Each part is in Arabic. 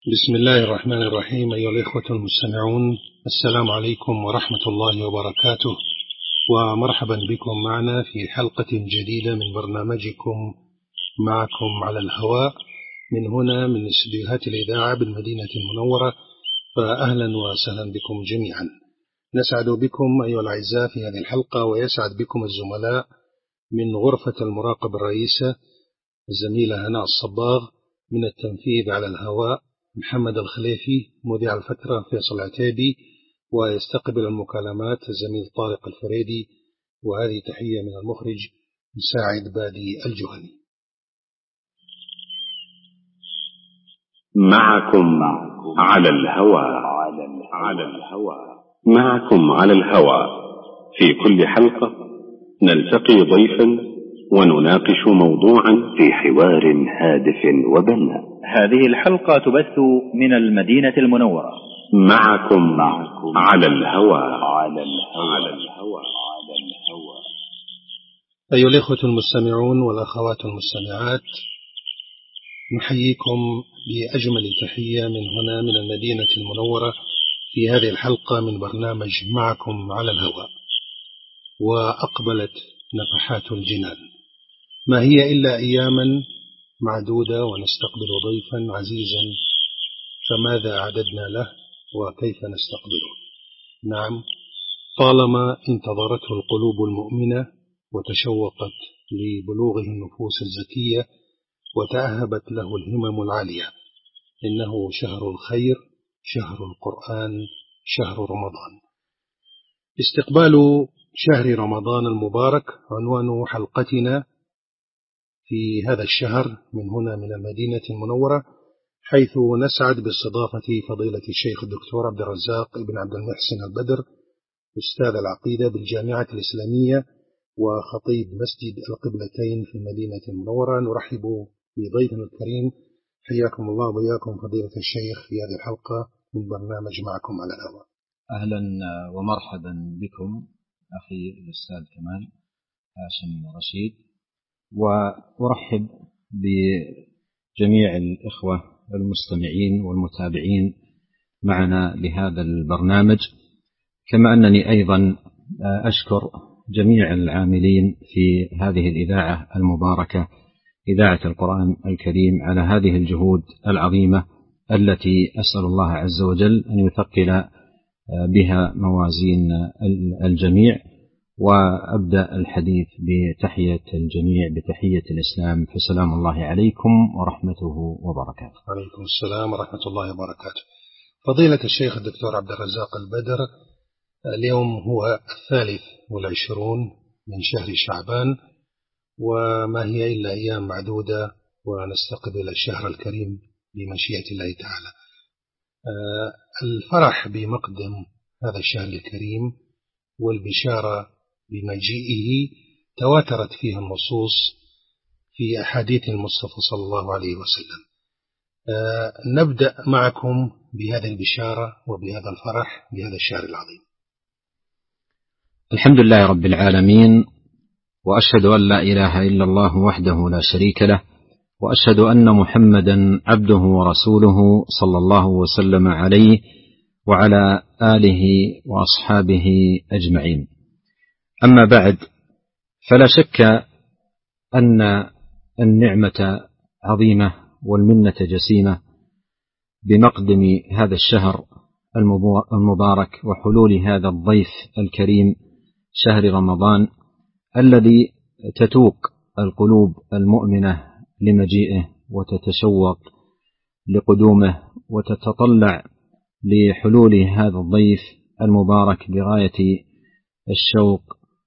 بسم الله الرحمن الرحيم. أيها الإخوة المستمعون، السلام عليكم ورحمة الله وبركاته، ومرحبا بكم معنا في حلقة جديدة من برنامجكم معكم على الهواء من هنا من استديوهات الإذاعة بالمدينة المنورة. فأهلا وسهلا بكم جميعا. نسعد بكم أيها الأعزاء في هذه الحلقة، ويسعد بكم الزملاء من غرفة المراقب الرئيسة الزميلة هناء الصباغ، من التنفيذ على الهواء محمد الخليفي، مذيع الفترة فيصل عتيبي، ويستقبل المكالمات الزميل طارق الفريدي. وهذه تحية من المخرج مساعد بادي الجهني. معكم على الهواء معكم على الهواء في كل حلقة نلتقي ضيفا ونناقش موضوعا في حوار هادف وبناء. هذه الحلقة تبث من المدينة المنورة. معكم على الهواء. أيها الإخوة المستمعون والأخوات المستمعات، نحييكم بأجمل تحية من هنا من المدينة المنورة في هذه الحلقة من برنامج معكم على الهواء. وأقبلت نفحات الجنان، ما هي إلا أياما معدودة ونستقبل ضيفا عزيزا، فماذا عددنا له وكيف نستقبله؟ نعم، طالما انتظرته القلوب المؤمنة وتشوقت لبلوغه النفوس الزكية وتأهبت له الهمم العالية. إنه شهر الخير، شهر القرآن، شهر رمضان. استقبال شهر رمضان المبارك عنوان حلقتنا في هذا الشهر من هنا من المدينة المنورة، حيث نسعد باستضافة فضيلة الشيخ الدكتور عبد الرزاق بن عبد المحسن البدر، أستاذ العقيدة بالجامعة الإسلامية وخطيب مسجد القبلتين في المدينة المنورة. نرحب بضيفنا الكريم، حياكم الله وبياكم فضيلة الشيخ في هذه الحلقة من برنامج معكم على الهواء. أهلا ومرحبا بكم أخي الأستاذ كمال هاشم رشيد، وأرحب بجميع الإخوة المستمعين والمتابعين معنا لهذا البرنامج، كما أنني أيضا أشكر جميع العاملين في هذه الإذاعة المباركة، إذاعة القرآن الكريم، على هذه الجهود العظيمة التي أسأل الله عز وجل أن يثقل بها موازين الجميع. وأبدأ الحديث بتحية الجميع بتحية الإسلام، فسلام الله عليكم ورحمته وبركاته. عليكم السلام ورحمة الله وبركاته. فضيلة الشيخ الدكتور عبد الرزاق البدر، اليوم هو 23 من شهر شعبان، وما هي إلا أيام معدودة ونستقبل الشهر الكريم بمشيئة الله تعالى. الفرح بمقدم هذا الشهر الكريم والبشارة بمجيئه تواترت فيها النصوص في أحاديث المصطفى صلى الله عليه وسلم. نبدأ معكم بهذه البشارة وبهذا الفرح بهذا الشهر العظيم. الحمد لله رب العالمين، وأشهد أن لا إله إلا الله وحده لا شريك له، وأشهد أن محمدا عبده ورسوله صلى الله وسلم عليه وعلى آله وأصحابه أجمعين. أما بعد، فلا شك أن النعمة عظيمة والمنة جسيمة بمقدم هذا الشهر المبارك وحلول هذا الضيف الكريم شهر رمضان، الذي تتوق القلوب المؤمنة لمجيئه وتتشوق لقدومه وتتطلع لحلول هذا الضيف المبارك بغاية الشوق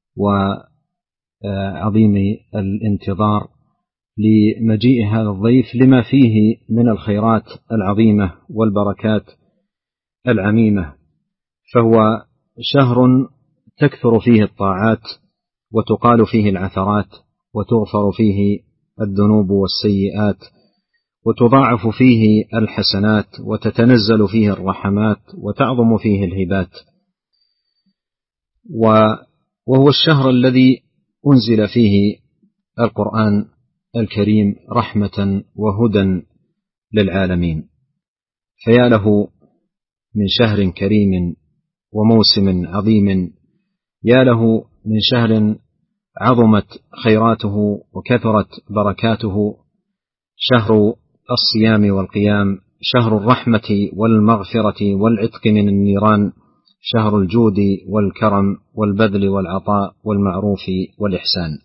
وعظيم الانتظار لمجيء هذا الضيف لما فيه من الخيرات العظيمة والبركات العميمة. فهو شهر تكثر فيه الطاعات وتقال فيه العثرات وتغفر فيه الذنوب والسيئات وتضاعف فيه الحسنات وتتنزل فيه الرحمات وتعظم فيه الهبات. وهو الشهر الذي أنزل فيه القرآن الكريم رحمة وهدى للعالمين. فيا له من شهر كريم وموسم عظيم، يا له من شهر عظمت خيراته وكثرت بركاته، شهر الصيام والقيام، شهر الرحمة والمغفرة والعتق من النيران، شهر الجود والكرم والبذل والعطاء والمعروف والإحسان.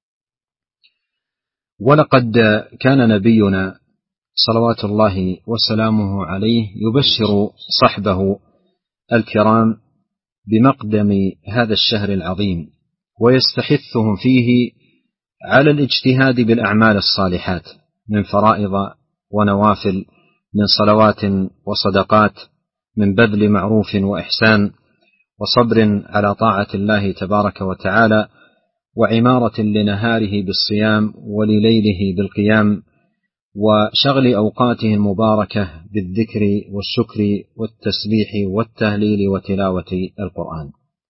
ولقد كان نبينا صلوات الله وسلامه عليه يبشر صحبه الكرام بمقدم هذا الشهر العظيم، ويستحثهم فيه على الاجتهاد بالأعمال الصالحات من فرائض ونوافل، من صلوات وصدقات، من بذل معروف وإحسان، وصبر على طاعة الله تبارك وتعالى، وعمارة لنهاره بالصيام ولليله بالقيام، وشغل أوقاته المباركة بالذكر والشكر والتسبيح والتهليل وتلاوة القرآن.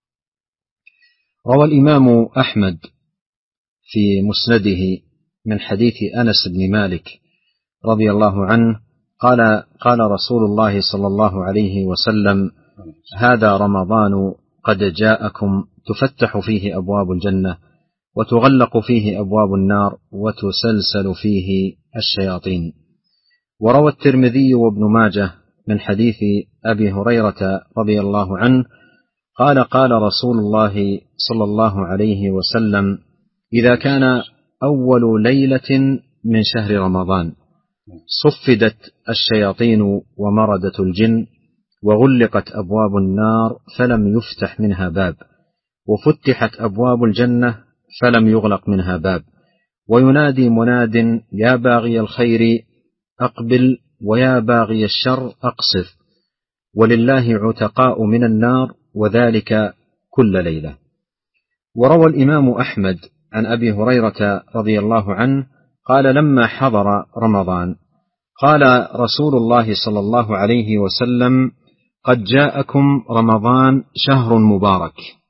روى الإمام أحمد في مسنده من حديث أنس بن مالك رضي الله عنه قال رسول الله صلى الله عليه وسلم: هذا رمضان قد جاءكم، تفتح فيه أبواب الجنة وتغلق فيه أبواب النار وتسلسل فيه الشياطين. وروى الترمذي وابن ماجه من حديث أبي هريرة رضي الله عنه قال رسول الله صلى الله عليه وسلم: إذا كان أول ليلة من شهر رمضان صفدت الشياطين ومردت الجن وغلقت أبواب النار فلم يفتح منها باب، وفتحت أبواب الجنة فلم يغلق منها باب، وينادي مناد: يا باغي الخير أقبل ويا باغي الشر أقصر، ولله عتقاء من النار، وذلك كل ليلة. وروى الإمام أحمد عن أبي هريرة رضي الله عنه قال: لما حضر رمضان قال رسول الله صلى الله عليه وسلم: قد جاءكم رمضان شهر مبارك.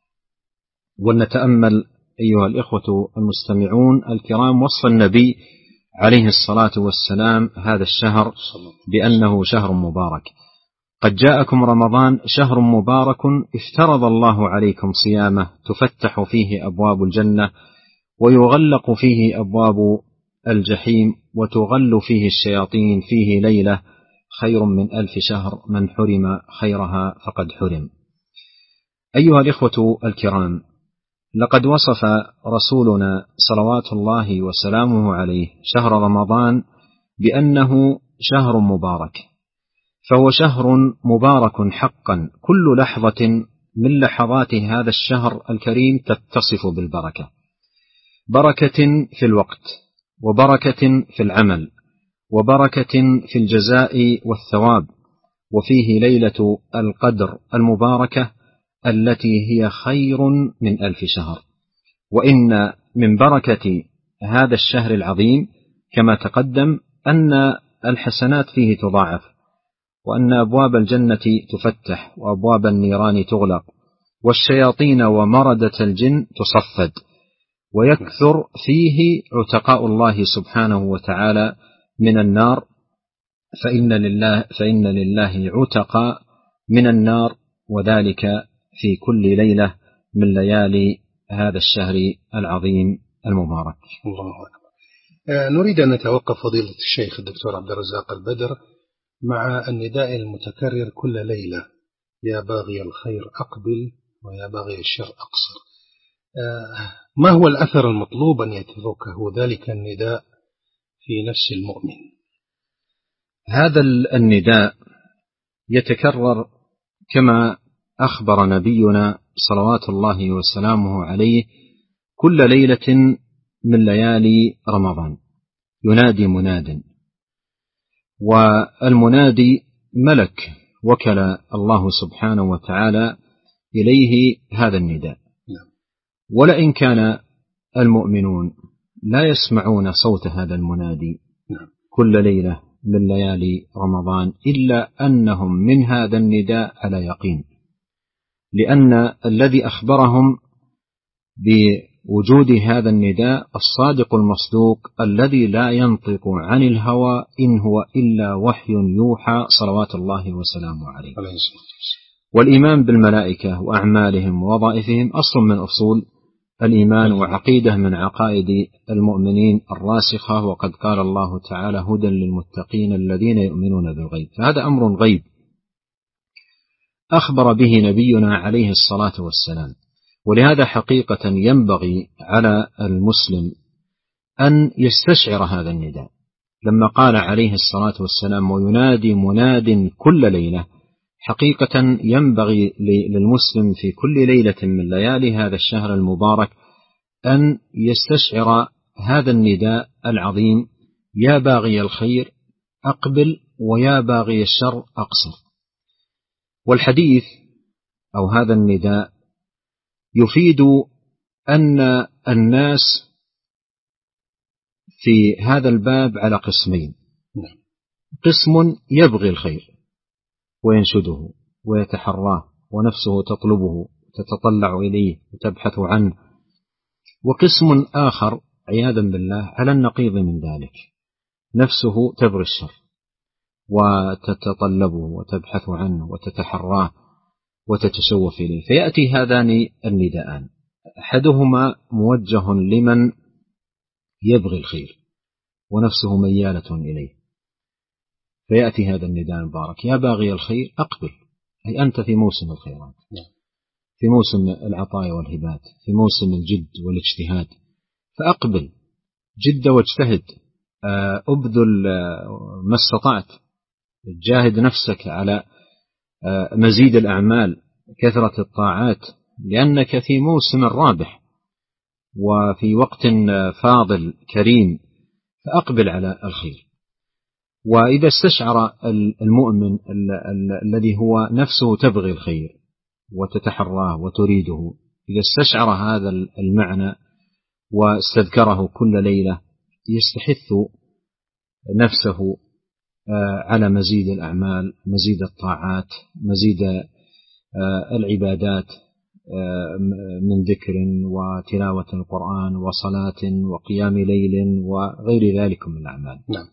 ولنتأمل أيها الإخوة المستمعون الكرام وصف النبي عليه الصلاة والسلام هذا الشهر بأنه شهر مبارك. قد جاءكم رمضان شهر مبارك افترض الله عليكم صيامه، تفتح فيه أبواب الجنة ويغلق فيه أبواب الجحيم وتغل فيه الشياطين، فيه ليلة خير من 1000 شهر، من حرم خيرها فقد حرم. أيها الإخوة الكرام، لقد وصف رسولنا صلوات الله وسلامه عليه شهر رمضان بأنه شهر مبارك، فهو شهر مبارك حقا، كل لحظة من لحظات هذا الشهر الكريم تتصف بالبركة، بركة في الوقت، وبركة في العمل، وبركة في الجزاء والثواب، وفيه ليلة القدر المباركة التي هي خير من 1000 شهر. وإن من بركة هذا الشهر العظيم كما تقدم أن الحسنات فيه تضاعف، وأن أبواب الجنة تفتح وأبواب النيران تغلق، والشياطين ومردة الجن تصفد، ويكثر فيه عتقاء الله سبحانه وتعالى من النار، فإن لله عتقاء من النار، وذلك في كل ليلة من ليالي هذا الشهر العظيم المبارك. الله أكبر. نريد أن نتوقف فضيلة الشيخ الدكتور عبد الرزاق البدر مع النداء المتكرر كل ليلة: يا باغي الخير أقبل ويا باغي الشر أقصر. ما هو الأثر المطلوب أن يتركه ذلك النداء في نفس المؤمن؟ هذا النداء يتكرر كما أخبر نبينا صلوات الله وسلامه عليه كل ليلة من ليالي رمضان ينادي مناد، والمنادي ملك وكل الله سبحانه وتعالى إليه هذا النداء. ولئن كان المؤمنون لا يسمعون صوت هذا المنادي كل ليلة من ليالي رمضان إلا أنهم من هذا النداء على يقين، لأن الذي أخبرهم وجود هذا النداء الصادق المصدوق الذي لا ينطق عن الهوى إن هو إلا وحي يوحى صلوات الله وسلامه عليه. والإيمان بالملائكة وأعمالهم ووظائفهم أصل من أصول الإيمان وعقيدة من عقائد المؤمنين الراسخة، وقد قال الله تعالى: هدى للمتقين الذين يؤمنون بالغيب. فهذا أمر غيب أخبر به نبينا عليه الصلاة والسلام، ولهذا حقيقة ينبغي على المسلم أن يستشعر هذا النداء. لما قال عليه الصلاة والسلام: وينادي مناد كل ليلة، حقيقة ينبغي للمسلم في كل ليلة من ليالي هذا الشهر المبارك أن يستشعر هذا النداء العظيم: يا باغي الخير أقبل، ويا باغي الشر أقصر. والحديث أو هذا النداء يفيد أن الناس في هذا الباب على قسمين: قسم يبغي الخير وينشده ويتحراه ونفسه تطلبه تتطلع إليه وتبحث عنه، وقسم آخر عياذا بالله على النقيض من ذلك، نفسه تبغي الشر وتتطلبه وتبحث عنه وتتحراه وتتشوف إليه. فيأتي هذان النداءان، أحدهما موجه لمن يبغي الخير ونفسه ميالة إليه، فيأتي هذا النداء المبارك: يا باغي الخير أقبل، أي أنت في موسم الخيرات، في موسم العطايا والهبات، في موسم الجد والاجتهاد، فأقبل، جد واجتهد، أبذل ما استطعت، جاهد نفسك على مزيد الأعمال، كثرة الطاعات، لأنك في موسم رابح وفي وقت فاضل كريم، فأقبل على الخير. وإذا استشعر المؤمن الذي هو نفسه تبغي الخير وتتحراه وتريده، إذا استشعر هذا المعنى واستذكره كل ليلة، يستحث نفسه على مزيد الأعمال، مزيد الطاعات، مزيد العبادات من ذكر وتلاوة القرآن وصلاة وقيام ليل وغير ذلك من الأعمال. نعم.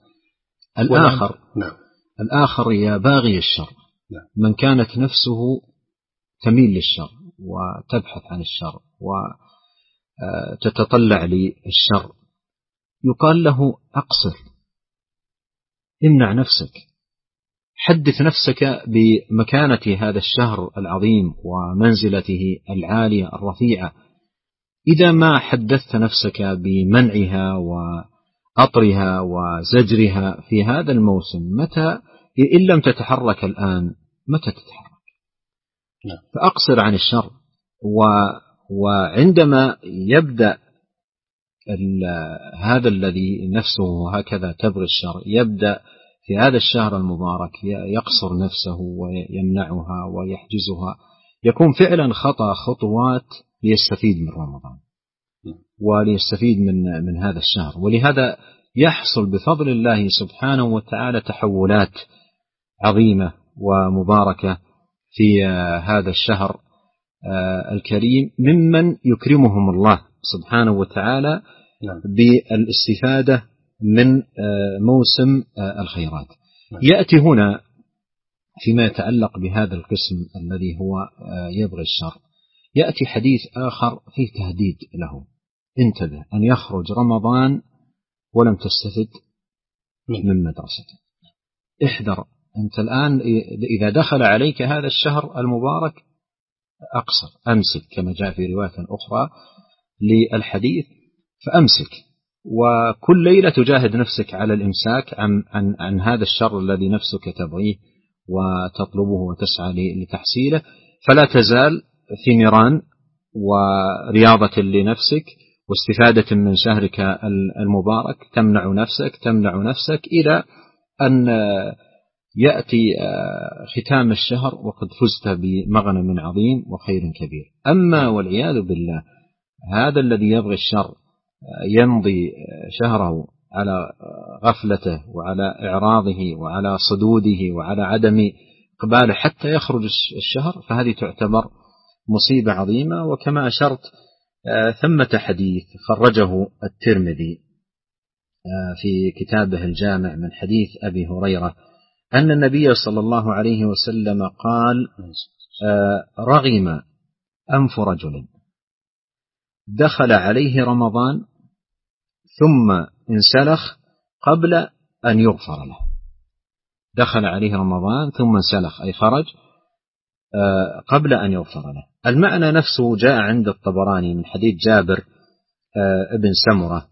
الآخر يا باغي الشر، من كانت نفسه تميل للشر وتبحث عن الشر وتتطلع للشر، يقال له أقصر، امنع نفسك، حدث نفسك بمكانة هذا الشهر العظيم ومنزلته العالية الرفيعة. إذا ما حدثت نفسك بمنعها وأطرها وزجرها في هذا الموسم، متى إن لم تتحرك الآن متى تتحرك؟ فأقصر عن الشر. وعندما يبدأ هذا الذي نفسه هكذا تبغي الشر، يبدأ في هذا الشهر المبارك يقصر نفسه ويمنعها ويحجزها، يكون فعلا خطأ خطوات ليستفيد من رمضان وليستفيد من هذا الشهر. ولهذا يحصل بفضل الله سبحانه وتعالى تحولات عظيمة ومباركة في هذا الشهر الكريم ممن يكرمهم الله سبحانه وتعالى بالاستفادة من موسم الخيرات. يأتي هنا فيما يتعلق بهذا القسم الذي هو يبغي الشر، يأتي حديث آخر فيه تهديد له: انتبه أن يخرج رمضان ولم تستفد من مدرسته، احذر أنت الآن إذا دخل عليك هذا الشهر المبارك أقصر، أمسك، كما جاء في رواية أخرى للحديث، فأمسك، وكل ليلة تجاهد نفسك على الإمساك عن هذا الشر الذي نفسك تبغيه وتطلبه وتسعى لتحصيله، فلا تزال في نيران ورياضة لنفسك واستفادة من شهرك المبارك، تمنع نفسك إلى أن يأتي ختام الشهر وقد فزت بمغنم عظيم وخير كبير. أما والعياذ بالله هذا الذي يبغي الشر يمضي شهره على غفلته وعلى إعراضه وعلى صدوده وعلى عدم إقباله حتى يخرج الشهر، فهذه تعتبر مصيبة عظيمة. وكما أشرت ثمة حديث خرجه الترمذي في كتابه الجامع من حديث أبي هريرة أن النبي صلى الله عليه وسلم قال: رغم أنف رجل دخل عليه رمضان ثم انسلخ قبل أن يغفر له. دخل عليه رمضان ثم انسلخ أي خرج قبل أن يغفر له. المعنى نفسه جاء عند الطبراني من حديث جابر ابن سمرة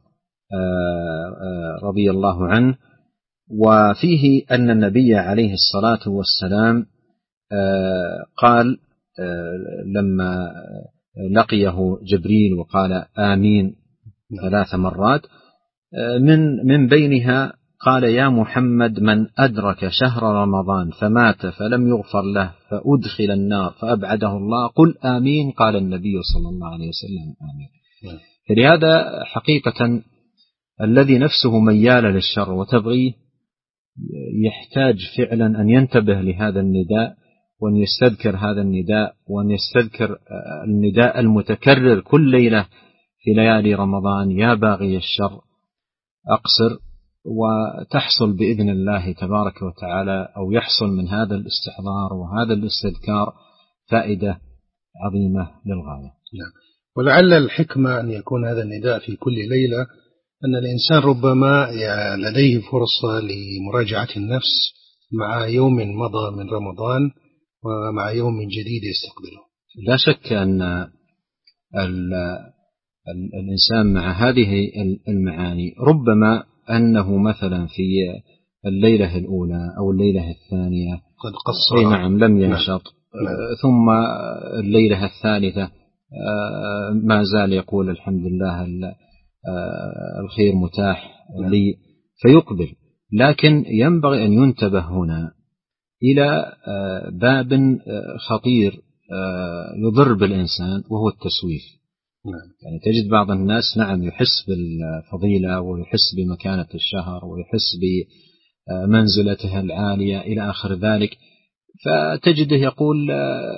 رضي الله عنه، وفيه أن النبي عليه الصلاة والسلام قال لما لقيه جبريل وقال آمين 3 مرات، من بينها قال: يا محمد من أدرك شهر رمضان فمات فلم يغفر له فأدخل النار فأبعده الله قل آمين. قال النبي صلى الله عليه وسلم آمين. فلهذا حقيقة الذي نفسه ميال للشر وتبغيه يحتاج فعلا أن ينتبه لهذا النداء، وأن يستذكر هذا النداء، وأن يستذكر النداء المتكرر كل ليلة في ليالي رمضان: يا باغي الشر أقصر. وتحصل بإذن الله تبارك وتعالى، أو يحصل من هذا الاستحضار وهذا الاستذكار فائدة عظيمة للغاية. ولعل الحكمة أن يكون هذا النداء في كل ليلة، أن الإنسان ربما لديه فرصة لمراجعة النفس مع يوم مضى من رمضان ومع يوم جديد يستقبله. لا شك أن الإنسان مع هذه المعاني ربما أنه مثلا في الليلة الأولى أو الليلة الثانية قد قصر، نعم لم ينشط، ثم الليلة الثالثة ما زال يقول الحمد لله الخير متاح لي فيقبل. لكن ينبغي أن ينتبه هنا إلى باب خطير يضر بالإنسان، وهو التسويف. يعني تجد بعض الناس نعم يحس بالفضيلة ويحس بمكانة الشهر ويحس بمنزلته العالية إلى آخر ذلك، فتجده يقول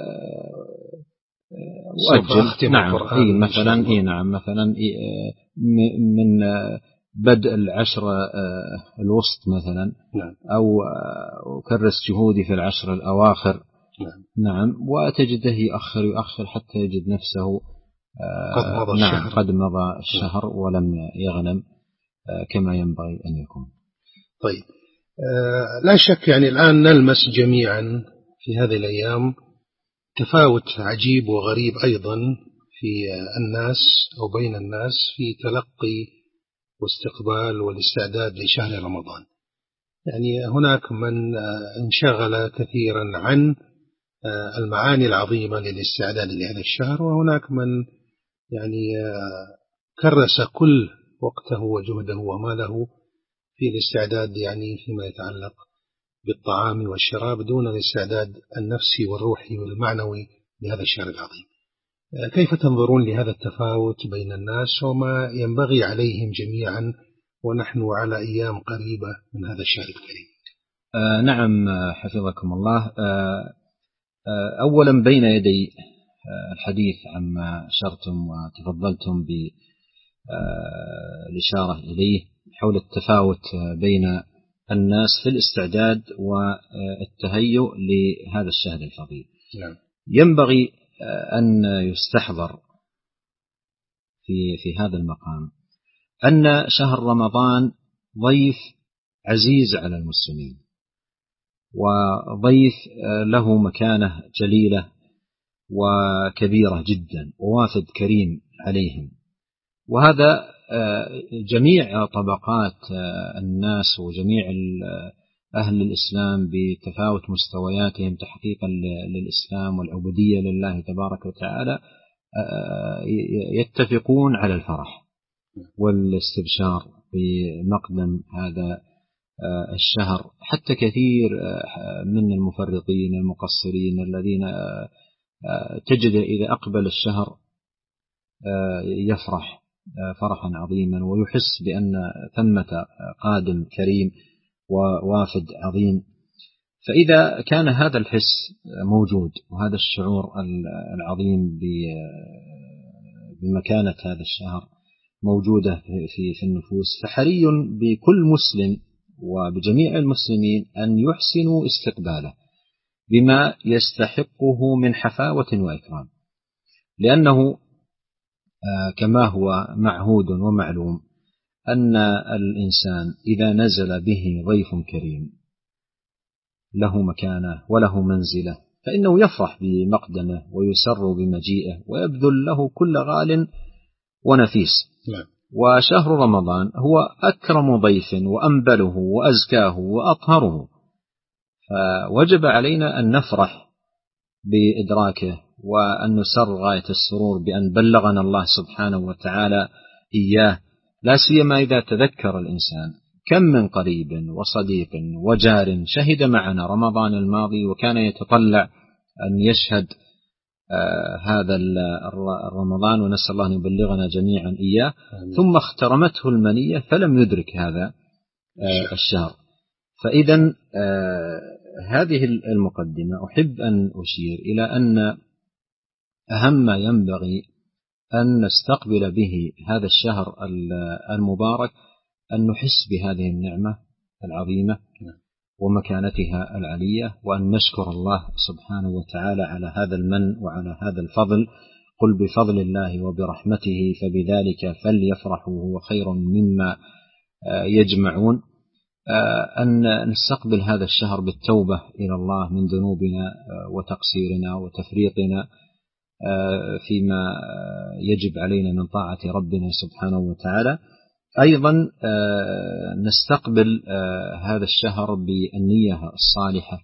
أؤجل نعم مثلا من بدء العشر الوسط مثلا، أو أكرس جهودي في العشر الأواخر. نعم وتجده يؤخر حتى يجد نفسه قد مضى الشهر ولم يغنم كما ينبغي أن يكون. طيب لا شك يعني الآن نلمس جميعا في هذه الأيام تفاوت عجيب وغريب أيضا في الناس أو بين الناس في تلقي واستقبال والاستعداد لشهر رمضان. يعني هناك من انشغل كثيرا عن المعاني العظيمة للاستعداد لهذا الشهر، وهناك من يعني كرس كل وقته وجهده وماله في الاستعداد يعني فيما يتعلق بالطعام والشراب دون الاستعداد النفسي والروحي والمعنوي لهذا الشهر العظيم. كيف تنظرون لهذا التفاوت بين الناس وما ينبغي عليهم جميعا ونحن على أيام قريبة من هذا الشهر الكريم؟ نعم حفظكم الله. أولا بين يدي الحديث عما أشرتم وتفضلتم بالإشارة إليه حول التفاوت بين الناس في الاستعداد والتهيؤ لهذا الشهر الفضيل. ينبغي أن يستحضر في هذا المقام أن شهر رمضان ضيف عزيز على المسلمين، وضيف له مكانة جليلة وكبيرة جدا، ووافد كريم عليهم. وهذا جميع طبقات الناس وجميع أهل الإسلام بتفاوت مستوياتهم تحقيقا للإسلام والعبودية لله تبارك وتعالى يتفقون على الفرح والاستبشار بمقدم هذا الشهر. حتى كثير من المفرطين المقصرين الذين تجد إذا أقبل الشهر يفرح فرحا عظيما ويحس بأن ثمة قادم كريم ووافد عظيم. فإذا كان هذا الحس موجود وهذا الشعور العظيم بمكانة هذا الشهر موجودة في النفوس، فحري بكل مسلم وبجميع المسلمين أن يحسنوا استقباله بما يستحقه من حفاوة وإكرام، لأنه كما هو معهود ومعلوم أن الإنسان إذا نزل به ضيف كريم له مكانة وله منزلة فإنه يفرح بمقدمه ويسر بمجيئه ويبذل له كل غال ونفيس. وشهر رمضان هو أكرم ضيف وأنبله وأزكاه وأطهره، فوجب علينا أن نفرح بإدراكه وأن نسر غاية السرور بأن بلغنا الله سبحانه وتعالى إياه، لا سيما إذا تذكر الإنسان كم من قريب وصديق وجار شهد معنا رمضان الماضي وكان يتطلع أن يشهد هذا الرمضان، ونسأل الله أن يبلغنا جميعا إياه، ثم اخترمته المنية فلم يدرك هذا الشهر. فإذا هذه المقدمة أحب أن أشير إلى أن أهم ما ينبغي أن نستقبل به هذا الشهر المبارك أن نحس بهذه النعمة العظيمة ومكانتها العلية، وأن نشكر الله سبحانه وتعالى على هذا المن وعلى هذا الفضل. قل بفضل الله وبرحمته فبذلك فليفرحوا هو خير مما يجمعون. أن نستقبل هذا الشهر بالتوبة إلى الله من ذنوبنا وتقصيرنا وتفريطنا فيما يجب علينا من طاعة ربنا سبحانه وتعالى. أيضا نستقبل هذا الشهر بالنية الصالحة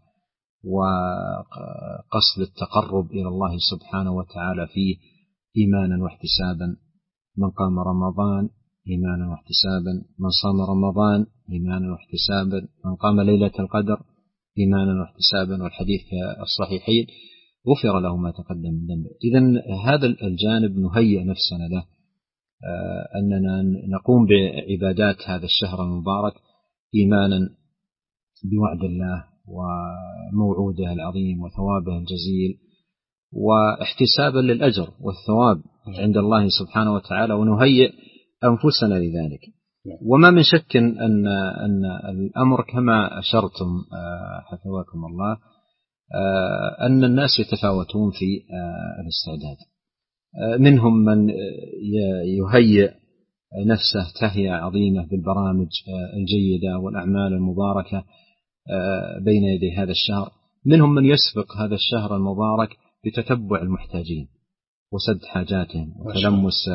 وقصد التقرب إلى الله سبحانه وتعالى فيه إيمانا واحتسابا. من قام رمضان إيمانا واحتسابا، من صام رمضان إيمانا واحتسابا، من قام ليلة القدر إيمانا واحتسابا، والحديث الصحيحين غفر له ما تقدم من ذنبه. إذن هذا الجانب نهيئ نفسنا له، أننا نقوم بعبادات هذا الشهر المبارك إيمانا بوعد الله وموعوده العظيم وثوابه الجزيل، واحتسابا للأجر والثواب عند الله سبحانه وتعالى، ونهيئ أنفسنا لذلك. وما من شك أن الأمر كما أشرتم حفظكم الله أن الناس يتفاوتون في الاستعداد. منهم من يهيئ نفسه تهيئة عظيمة بالبرامج الجيدة والأعمال المباركة بين يدي هذا الشهر، منهم من يسبق هذا الشهر المبارك بتتبع المحتاجين وسد حاجاتهم وتلمس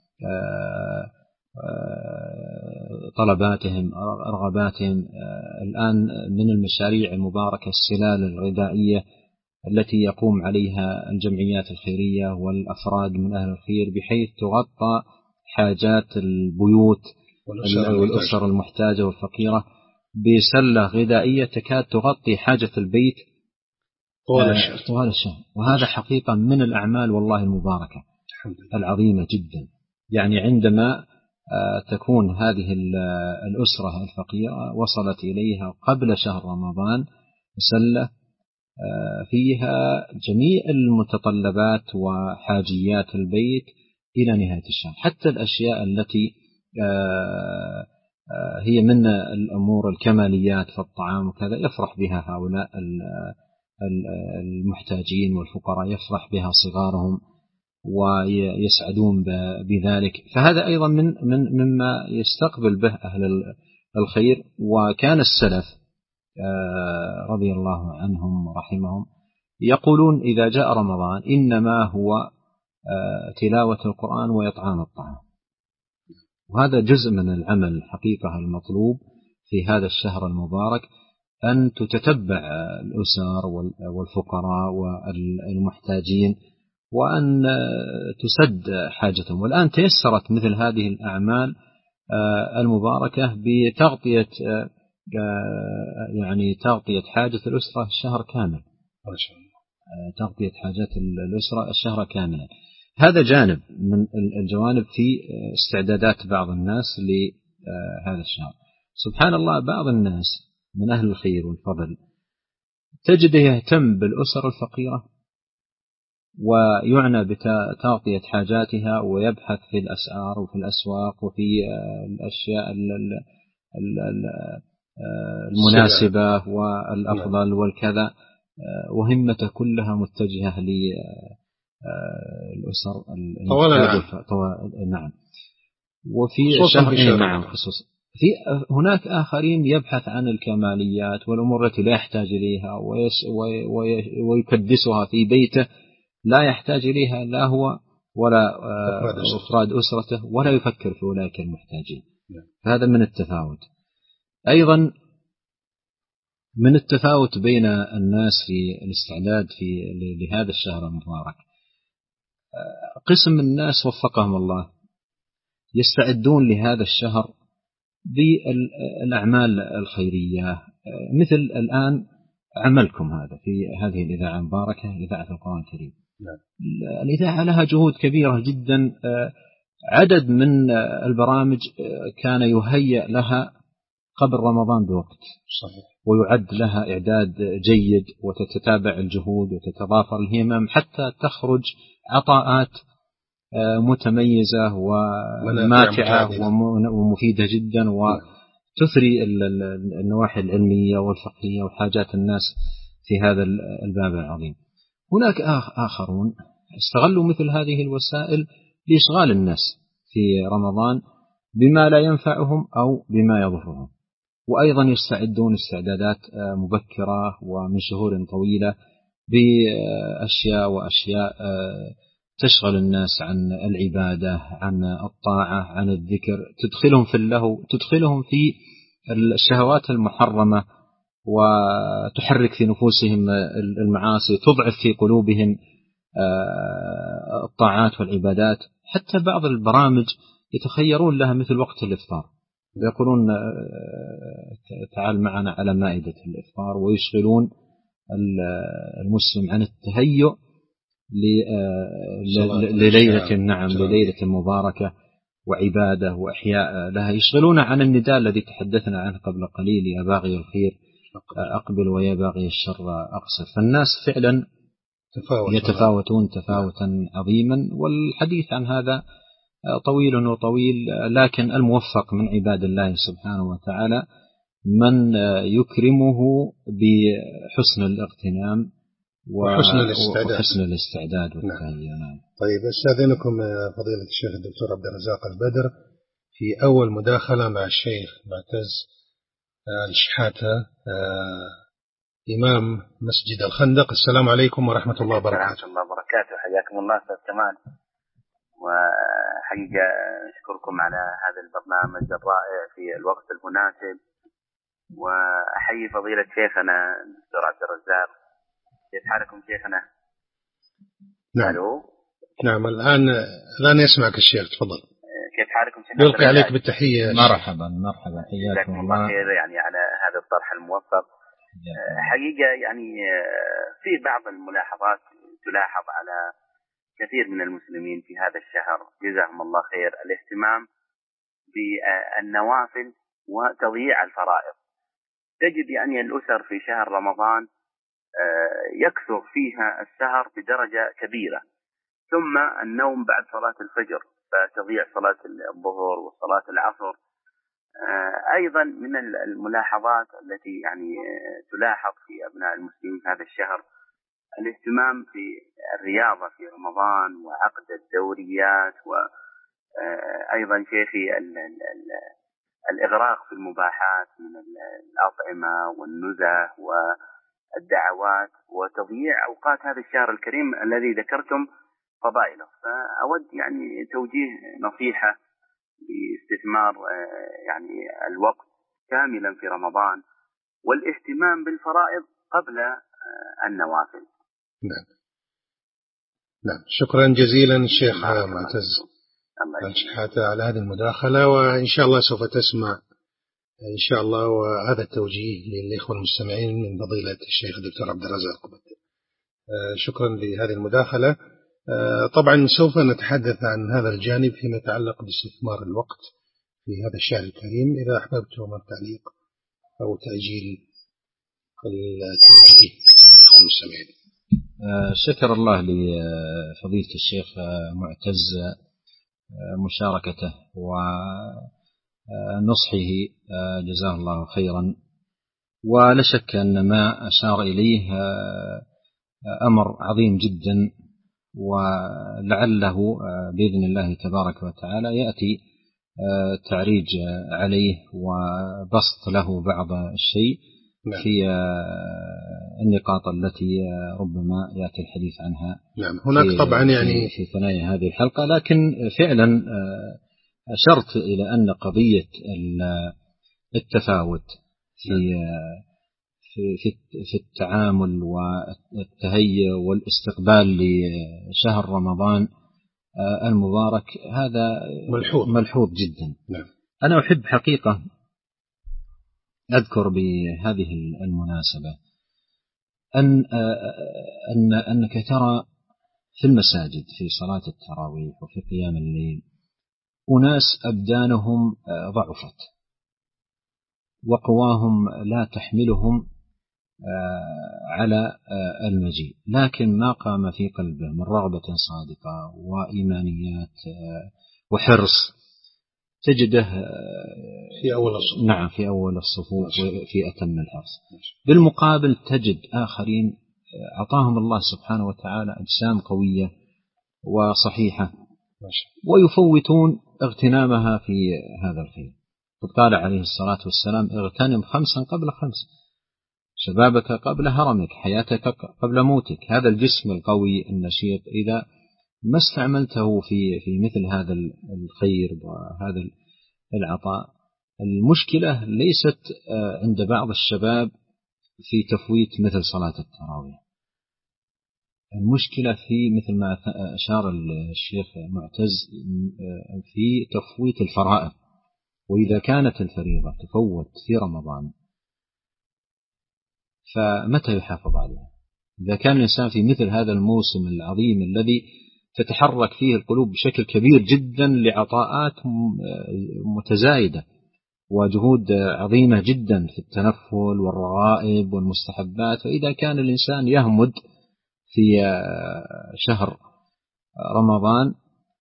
طلباتهم رغباتهم. الآن من المشاريع المباركة السلال الغذائية التي يقوم عليها الجمعيات الخيرية والأفراد من أهل الخير بحيث تغطى حاجات البيوت والأسر المحتاجة والفقيرة بسلة غذائية تكاد تغطي حاجة البيت طوال الشهر. وهذا حقيقة من الأعمال والله المباركة العظيمة جدا. يعني عندما تكون هذه الأسرة الفقيرة وصلت إليها قبل شهر رمضان سلة فيها جميع المتطلبات وحاجيات البيت إلى نهاية الشهر، حتى الأشياء التي هي من الأمور الكماليات في الطعام وكذا يفرح بها هؤلاء المحتاجين والفقراء، يفرح بها صغارهم ويسعدون بذلك. فهذا أيضا مما يستقبل به أهل الخير. وكان السلف رضي الله عنهم ورحمهم يقولون إذا جاء رمضان إنما هو تلاوة القرآن وإطعام الطعام، وهذا جزء من العمل الحقيقة المطلوب في هذا الشهر المبارك، أن تتتبع الأسر والفقراء والمحتاجين وأن تسد حاجتهم. والآن تيسرت مثل هذه الأعمال المباركة بتغطية يعني تغطية حاجة الأسرة الشهر كامل، تغطية حاجات الأسرة الشهر كاملا. هذا جانب من الجوانب في استعدادات بعض الناس لهذا الشهر. سبحان الله، بعض الناس من أهل الخير والفضل تجده يهتم بالأسر الفقيرة ويعنى بتغطية حاجاتها، ويبحث في الأسعار وفي الأسواق وفي الأشياء المناسبة والأفضل والكذا، وهمته كلها متجهة للأسر نعم. وفي شهر نعم خصوصا في هناك آخرين يبحث عن الكماليات والأمور التي لا يحتاج إليها ويكدسها في بيته، لا يحتاج إليها لا هو ولا أفراد أسرته، ولا يفكر في أولئك المحتاجين. هذا من التفاوت. أيضا من التفاوت بين الناس في الاستعداد لهذا الشهر المبارك، قسم الناس وفقهم الله يستعدون لهذا الشهر بالأعمال الخيرية، مثل الآن عملكم هذا في هذه الإذاعة المباركة، إذاعة القرآن الكريم. الإذاعة لها جهود كبيرة جدا، عدد من البرامج كان يهيأ لها قبل رمضان بوقت، صحيح، ويعد لها إعداد جيد، وتتتابع الجهود وتتضافر الهمم حتى تخرج عطاءات متميزة وماتعة ومفيدة جدا، وتثري النواحي العلمية والفقهية وحاجات الناس في هذا الباب العظيم. هناك آخرون استغلوا مثل هذه الوسائل لإشغال الناس في رمضان بما لا ينفعهم أو بما يضرهم، وأيضا يستعدون استعدادات مبكرة ومن شهور طويلة بأشياء تشغل الناس عن العبادة، عن الطاعة، عن الذكر، تدخلهم في اللهو، تدخلهم في الشهوات المحرمة، وتحرك في نفوسهم المعاصي، تضعف في قلوبهم الطاعات والعبادات. حتى بعض البرامج يتخيرون لها مثل وقت الإفطار، يقولون تعال معنا على مائدة الإفطار، ويشغلون المسلم عن التهيؤ لليلة نعم لليلة مباركة وعبادة وإحياء لها، يشغلون عن النداء الذي تحدثنا عنه قبل قليل: يا باغي الخير أقبل ويا باغي الشر أقصر. فالناس فعلا يتفاوتون تفاوتا عظيما، والحديث عن هذا طويل وطويل، لكن الموفق من عباد الله سبحانه وتعالى من يكرمه بحسن الاغتنام وحسن الاستعداد والتهيئة. نعم. طيب، أستاذنكم فضيلة الشيخ الدكتور عبد الرزاق البدر في أول مداخلة مع الشيخ معتز الشحاتة، إمام مسجد الخندق. السلام عليكم ورحمة الله وبركاته. ورحمة الله وبركاته. حياكم الله أستاذ كمال، وحقيقة أشكركم على هذا البرنامج الرائع في الوقت المناسب، وأحيي فضيلة شيخنا الدكتور عبد الرزاق. كيف حالكم شيخنا؟ نعم. نعم، الآن يسمعك الشيخ، تفضل. كيف حالكم شيخنا؟ يلقي عليك بالتحية. مرحبا حياكم الله خير يعني على هذا الطرح الموفق. حقيقة يعني في بعض الملاحظات تلاحظ على كثير من المسلمين في هذا الشهر جزاهم الله خير، الاهتمام بالنوافل وتضييع الفرائض. تجد يعني الأسر في شهر رمضان يكثر فيها السهر بدرجة كبيرة، ثم النوم بعد صلاة الفجر، فتضيع صلاة الظهر وصلاة العصر. أيضا من الملاحظات التي يعني تلاحظ في أبناء المسلمين هذا الشهر الاهتمام في الرياضة في رمضان وعقد الدوريات، وأيضا شيخي الإغراق في المباحات من الأطعمة والنزه والدعوات، وتضييع أوقات هذا الشهر الكريم الذي ذكرتم فضائله. فأود يعني توجيه نصيحة باستثمار يعني الوقت كاملا في رمضان والاهتمام بالفرائض قبل النوافل. نعم، شكرا جزيلا الشيخ معتز الشحاتة على هذه المداخلة، وإن شاء الله سوف تسمع إن شاء الله وهذا التوجيه للإخوة المستمعين من فضيلة الشيخ الدكتور عبد الرزاق. شكرا لهذه المداخلة. طبعا سوف نتحدث عن هذا الجانب فيما يتعلق باستثمار الوقت في هذا الشهر الكريم. إذا أحببتم التعليق أو تأجيل التوجيه للإخوة المستمعين. شكر الله لفضيلة الشيخ معتز مشاركته ونصحه، جزاه الله خيرا. ولا شك أن ما أشار إليه أمر عظيم جدا، ولعله بإذن الله تبارك وتعالى يأتي تعريج عليه وبسط له بعض الشيء في النقاط التي ربما يأتي الحديث عنها. نعم، هناك طبعا يعني في ثنايا هذه الحلقة، لكن فعلا أشرت إلى أن قضية التفاوت في التعامل والتهيئ والاستقبال لشهر رمضان المبارك هذا ملحوظ جدا. نعم. أنا أحب حقيقة أذكر بهذه المناسبة أنك ترى في المساجد في صلاة التراويح وفي قيام الليل أناس أبدانهم ضعفت وقواهم لا تحملهم على المجيء، لكن ما قام في قلبه من رغبة صادقة وإيمانيات وحرص تجده في أول الصفوف. نعم، في أول الصفوف وفي أتم الحرص. بالمقابل تجد آخرين أعطاهم الله سبحانه وتعالى أجسام قوية وصحيحة ويفوتون اغتنامها في هذا الخير. قد قال عليه الصلاة والسلام: اغتنم 5 قبل 5، شبابك قبل هرمك، حياتك قبل موتك. هذا الجسم القوي النشيط إذا ما استعملته في مثل هذا الخير وهذا العطاء، المشكلة ليست عند بعض الشباب في تفويت مثل صلاة التراويح، المشكلة في مثل ما أشار الشيخ معتز في تفويت الفرائض. وإذا كانت الفريضة تفوت في رمضان فمتى يحافظ عليها؟ إذا كان الإنسان في مثل هذا الموسم العظيم الذي تتحرك فيه القلوب بشكل كبير جدا لعطاءات متزايدة وجهود عظيمة جدا في التنفل والرغائب والمستحبات، وإذا كان الإنسان يهمد في شهر رمضان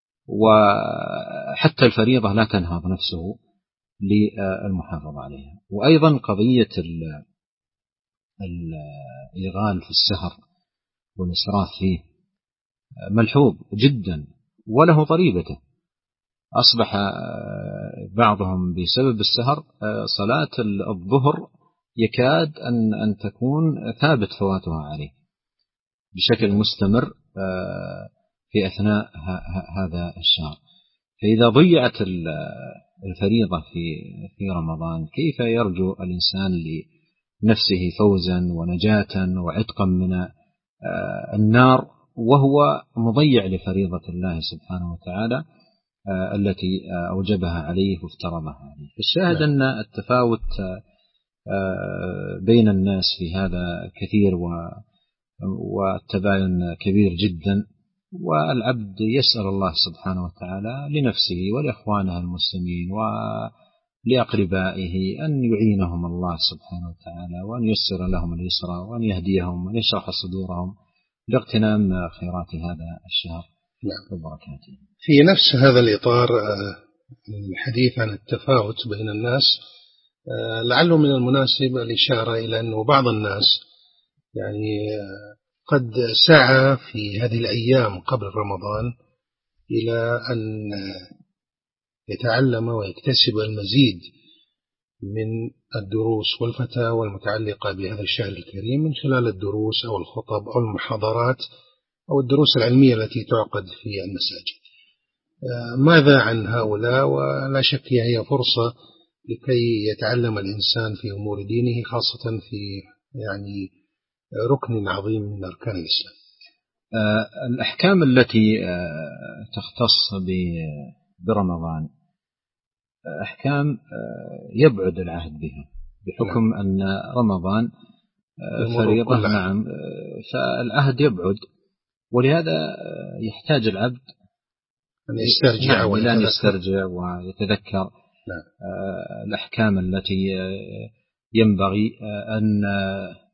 وحتى الفريضة لا تنهض نفسه للمحافظة عليها. وأيضا قضية الإغال في السهر والإسراف فيه ملحوظ جدا وله ضريبته. أصبح بعضهم بسبب السهر صلاة الظهر يكاد أن تكون ثابت فواتها عليه بشكل مستمر في أثناء هذا الشهر. فإذا ضيعت الفريضة في رمضان كيف يرجو الإنسان لنفسه فوزا ونجاة وعتقا من النار وهو مضيع لفريضة الله سبحانه وتعالى التي أوجبها عليه وافترضها عليه. الشاهد أن التفاوت بين الناس في هذا كثير والتباين كبير جدا، والعبد يسأل الله سبحانه وتعالى لنفسه ولإخوانه المسلمين ولأقربائه أن يعينهم الله سبحانه وتعالى وأن ييسر لهم اليسر وأن يهديهم وأن يشرح صدورهم لاغتنام خيرات هذا الشهر وبركاته. في نفس هذا الإطار الحديث عن التفاوت بين الناس، لعله من المناسب الإشارة إلى أنه بعض الناس يعني قد سعى في هذه الأيام قبل رمضان إلى أن يتعلم ويكتسب المزيد من الدروس والفتاوى المتعلقة بهذا الشهر الكريم من خلال الدروس أو الخطب أو المحاضرات أو الدروس العلمية التي تعقد في المساجد. ماذا عن هؤلاء؟ ولا شك هي فرصة لكي يتعلم الإنسان في أمور دينه، خاصة في يعني ركن عظيم من أركان الإسلام. الأحكام التي تختص برمضان أحكام يبعد العهد بها بحكم أن رمضان فريضة. نعم، فالعهد يبعد، ولهذا يحتاج العبد أن يسترجع أن يسترجع ويتذكر الأحكام التي ينبغي أن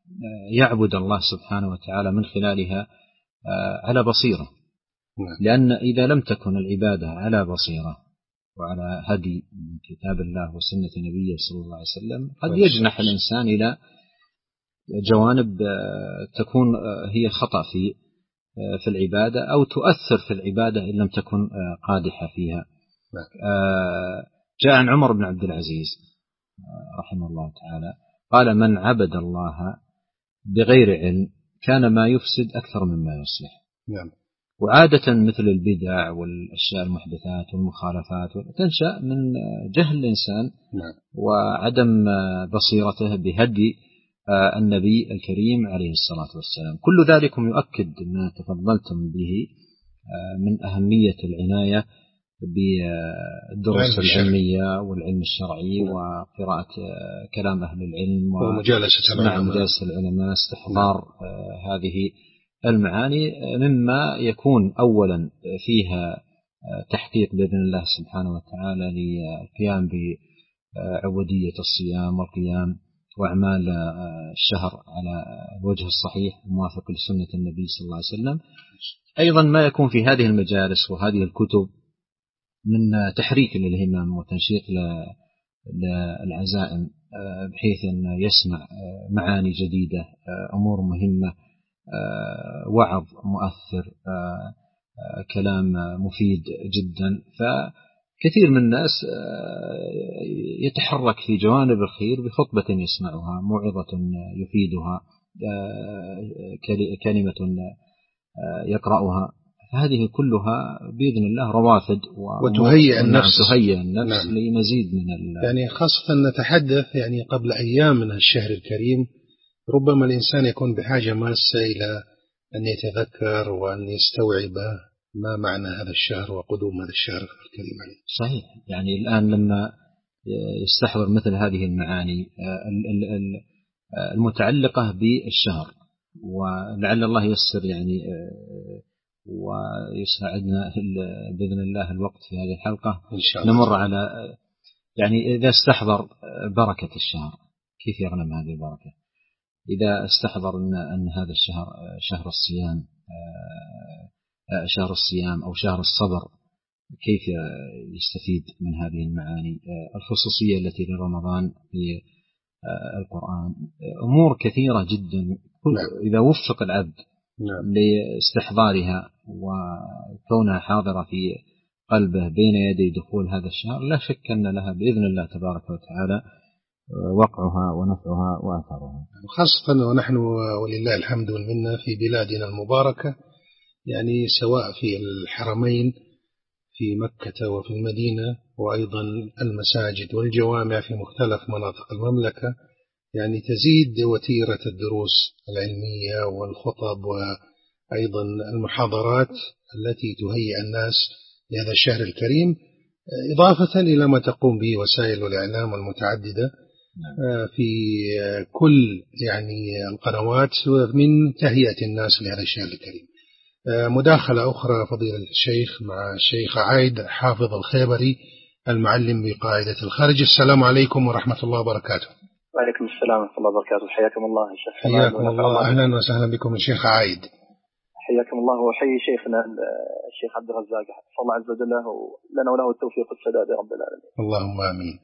يعبد الله سبحانه وتعالى من خلالها على بصيرة. لأن إذا لم تكن العبادة على بصيرة وعلى هدي من كتاب الله وسنة نبيه صلى الله عليه وسلم قد يجنح الإنسان إلى جوانب تكون هي خطأ في العبادة أو تؤثر في العبادة إن لم تكن قادحة فيها. جاء عن عمر بن عبد العزيز رحمه الله تعالى قال: من عبد الله بغير علم كان ما يفسد أكثر مما يصلح. وعادة مثل البدع والأشياء المحدثات والمخالفات تنشأ من جهل الإنسان وعدم بصيرته بهدي النبي الكريم عليه الصلاة والسلام. كل ذلك يؤكد ما تفضلتم به من أهمية العناية بالدروس العلمية والعلم الشرعي وقراءة كلام أهل العلم ومجالسة العلماء، استحضار هذه المعاني مما يكون أولا فيها تحقيق بإذن الله سبحانه وتعالى للقيام بعبودية الصيام والقيام وأعمال الشهر على الوجه الصحيح الموافق لسنة النبي صلى الله عليه وسلم. أيضا ما يكون في هذه المجالس وهذه الكتب من تحريك للهمم وتنشيط للعزائم بحيث أن يسمع معاني جديدة، أمور مهمة، وعظ مؤثر، كلام مفيد جدا. فكثير من الناس يتحرك في جوانب الخير بخطبة يسمعها، موعظة يفيدها، كلمة يقرأها. هذه كلها بإذن الله روافد وتهيئ النفس لمزيد من يعني خاصة نتحدث يعني قبل أيام من الشهر الكريم، ربما الإنسان يكون بحاجة ماسة إلى أن يتذكر وأن يستوعب ما معنى هذا الشهر وقدوم هذا الشهر الكريم عليه. صحيح. يعني الآن لما يستحضر مثل هذه المعاني المتعلقة بالشهر، ولعل الله ييسر يعني ويساعدنا بإذن الله الوقت في هذه الحلقة إن شاء الله نمر على يعني إذا استحضر بركة الشهر كيف يغنم هذه البركة. إذا استحضر أن هذا الشهر شهر الصيام أو شهر الصبر كيف يستفيد من هذه المعاني، الخصوصية التي لرمضان في القرآن، أمور كثيرة جدا إذا وفق العبد لاستحضارها وكونها حاضرة في قلبه بين يدي دخول هذا الشهر، لا شك أن لها بإذن الله تبارك وتعالى وقعها ونفعها وآثارها. خاصة ونحن ولله الحمد والمنة في بلادنا المباركة، يعني سواء في الحرمين في مكة وفي المدينة، وأيضا المساجد والجوامع في مختلف مناطق المملكة، يعني تزيد وتيرة الدروس العلمية والخطب وأيضا المحاضرات التي تهيئ الناس لهذا الشهر الكريم، إضافة إلى ما تقوم به وسائل الإعلام المتعددة في كل يعني القنوات من تهيئة الناس لهذا الشهر الكريم. مداخلة أخرى فضيلة الشيخ مع الشيخ عايد حافظ الخيبري المعلم بقاعدة الخارج. السلام عليكم ورحمة الله وبركاته. وعليكم السلام ورحمة الله وبركاته. حياكم الله الشيخ. حياكم الله. أهلا وسهلا بكم الشيخ عايد. حياكم الله وحيي شيخنا الشيخ عبد الرزاق، صلى الله عز وجل لنا وله التوفيق والسداد يا رب العالمين. اللهم آمين.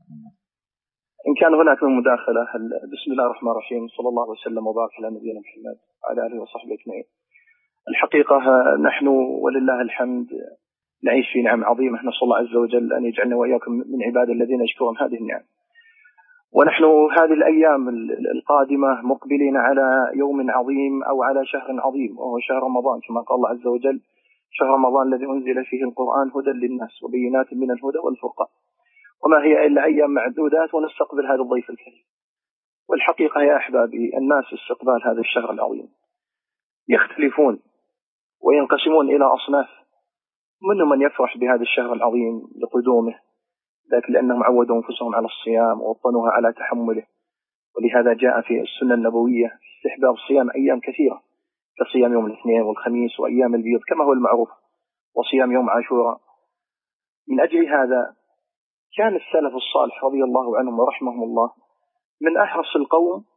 إن كان هناك من مداخلة، بسم الله الرحمن الرحيم، صلى الله وسلم وبارك على نبينا محمد وعلى آله وصحبه أجمعين. الحقيقة نحن ولله الحمد نعيش في نعم عظيمة، نسأل الله عز وجل أن يجعلنا وإياكم من عباد الذين يشكرون هذه النعم. ونحن هذه الأيام القادمة مقبلين على يوم عظيم أو على شهر عظيم، وهو شهر رمضان، كما قال الله عز وجل: شهر رمضان الذي أنزل فيه القرآن هدى للناس وبينات من الهدى والفرقان، وما هي إلا أيام معدودات ونستقبل هذا الضيف الكريم. والحقيقة يا أحبابي، الناس استقبال هذا الشهر العظيم يختلفون وينقسمون إلى أصناف. منهم من يفرح بهذا الشهر العظيم لقدومه، ذلك لأنهم عودوا أنفسهم على الصيام ووطنوها على تحمله، ولهذا جاء في السنة النبوية استحباب صيام أيام كثيرة كصيام يوم الاثنين والخميس وأيام البيض كما هو المعروف، وصيام يوم عاشوراء. من أجل هذا كان السلف الصالح رضي الله عنهم ورحمهم الله من أحرص القوم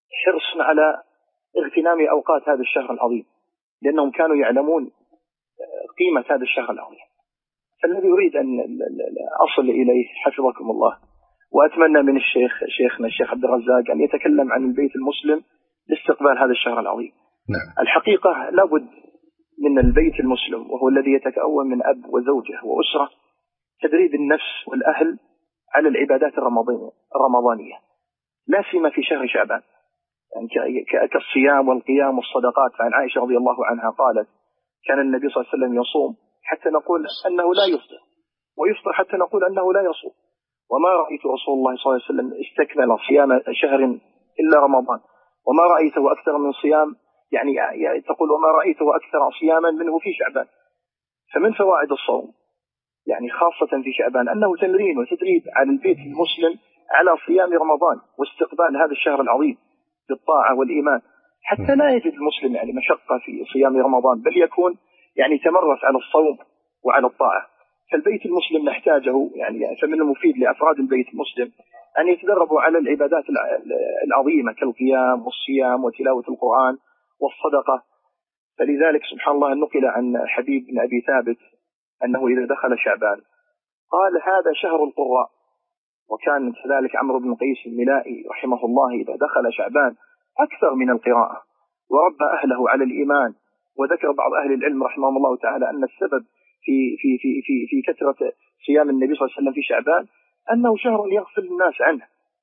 حرص على اغتنام أوقات هذا الشهر العظيم، لأنهم كانوا يعلمون قيمة هذا الشهر العظيم. فالذي يريد أن أصل إليه حفظكم الله، وأتمنى من شيخنا الشيخ عبد الرزاق أن يتكلم عن البيت المسلم لاستقبال هذا الشهر العظيم. نعم. الحقيقة لابد من البيت المسلم، وهو الذي يتكون من أب وزوجة وأسرة، تدريب النفس والأهل على العبادات الرمضانية، لا سيما في شهر شعبان، يعني كالصيام والقيام والصدقات. فعن عائشة رضي الله عنها قالت: كان النبي صلى الله عليه وسلم يصوم حتى نقول أنه لا يفطر، ويفطر حتى نقول أنه لا يصوم، وما رأيت رسول الله صلى الله عليه وسلم استكمل صيام شهر إلا رمضان، وما رأيته أكثر من صيام، يعني تقول وما رأيته أكثر صياما منه في شعبان. فمن فوائد الصوم يعني خاصة في شعبان أنه تمرين وتدريب على البيت المسلم على صيام رمضان واستقبال هذا الشهر العظيم بالطاعة والإيمان، حتى لا يجد المسلم يعني مشقة في صيام رمضان، بل يكون يعني تمرس على الصوم وعلى الطاعة. فالبيت المسلم نحتاجه، يعني فمن المفيد لأفراد البيت المسلم أن يتدربوا على العبادات العظيمة كالقيام والصيام وتلاوة القرآن والصدقة. فلذلك سبحان الله نقل عن حبيب بن أبي ثابت أنه إذا دخل شعبان قال: هذا شهر القراء. وكان كذلك عمرو بن قيس الملائي رحمه الله إذا دخل شعبان أكثر من القراءة وربى أهله على الإيمان. وذكر بعض أهل العلم رحمهم الله تعالى أن السبب في كثرة صيام النبي صلى الله عليه وسلم في شعبان أنه شهر يغفل الناس عنه،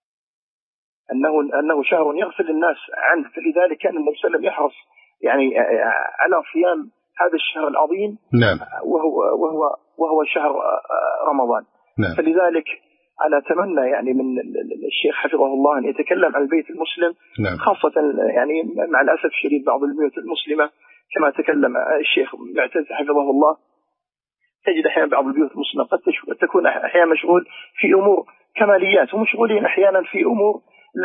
أنه شهر يغفل الناس عنه. فلذلك كان النبي صلى الله عليه وسلم يحرص يعني على صيام هذا الشهر العظيم. نعم. وهو شهر رمضان. نعم. فلذلك أنا أتمنى يعني من الشيخ حفظه الله أن يتكلم عن البيت المسلم. نعم. خاصة يعني مع الأسف الشديد بعض البيوت المسلمة كما تكلم الشيخ معتز حفظه الله، تجد أحيانا بعض البيوت المسلمة قد تكون أحيانا مشغول في أمور كماليات، ومشغولين أحيانا في أمور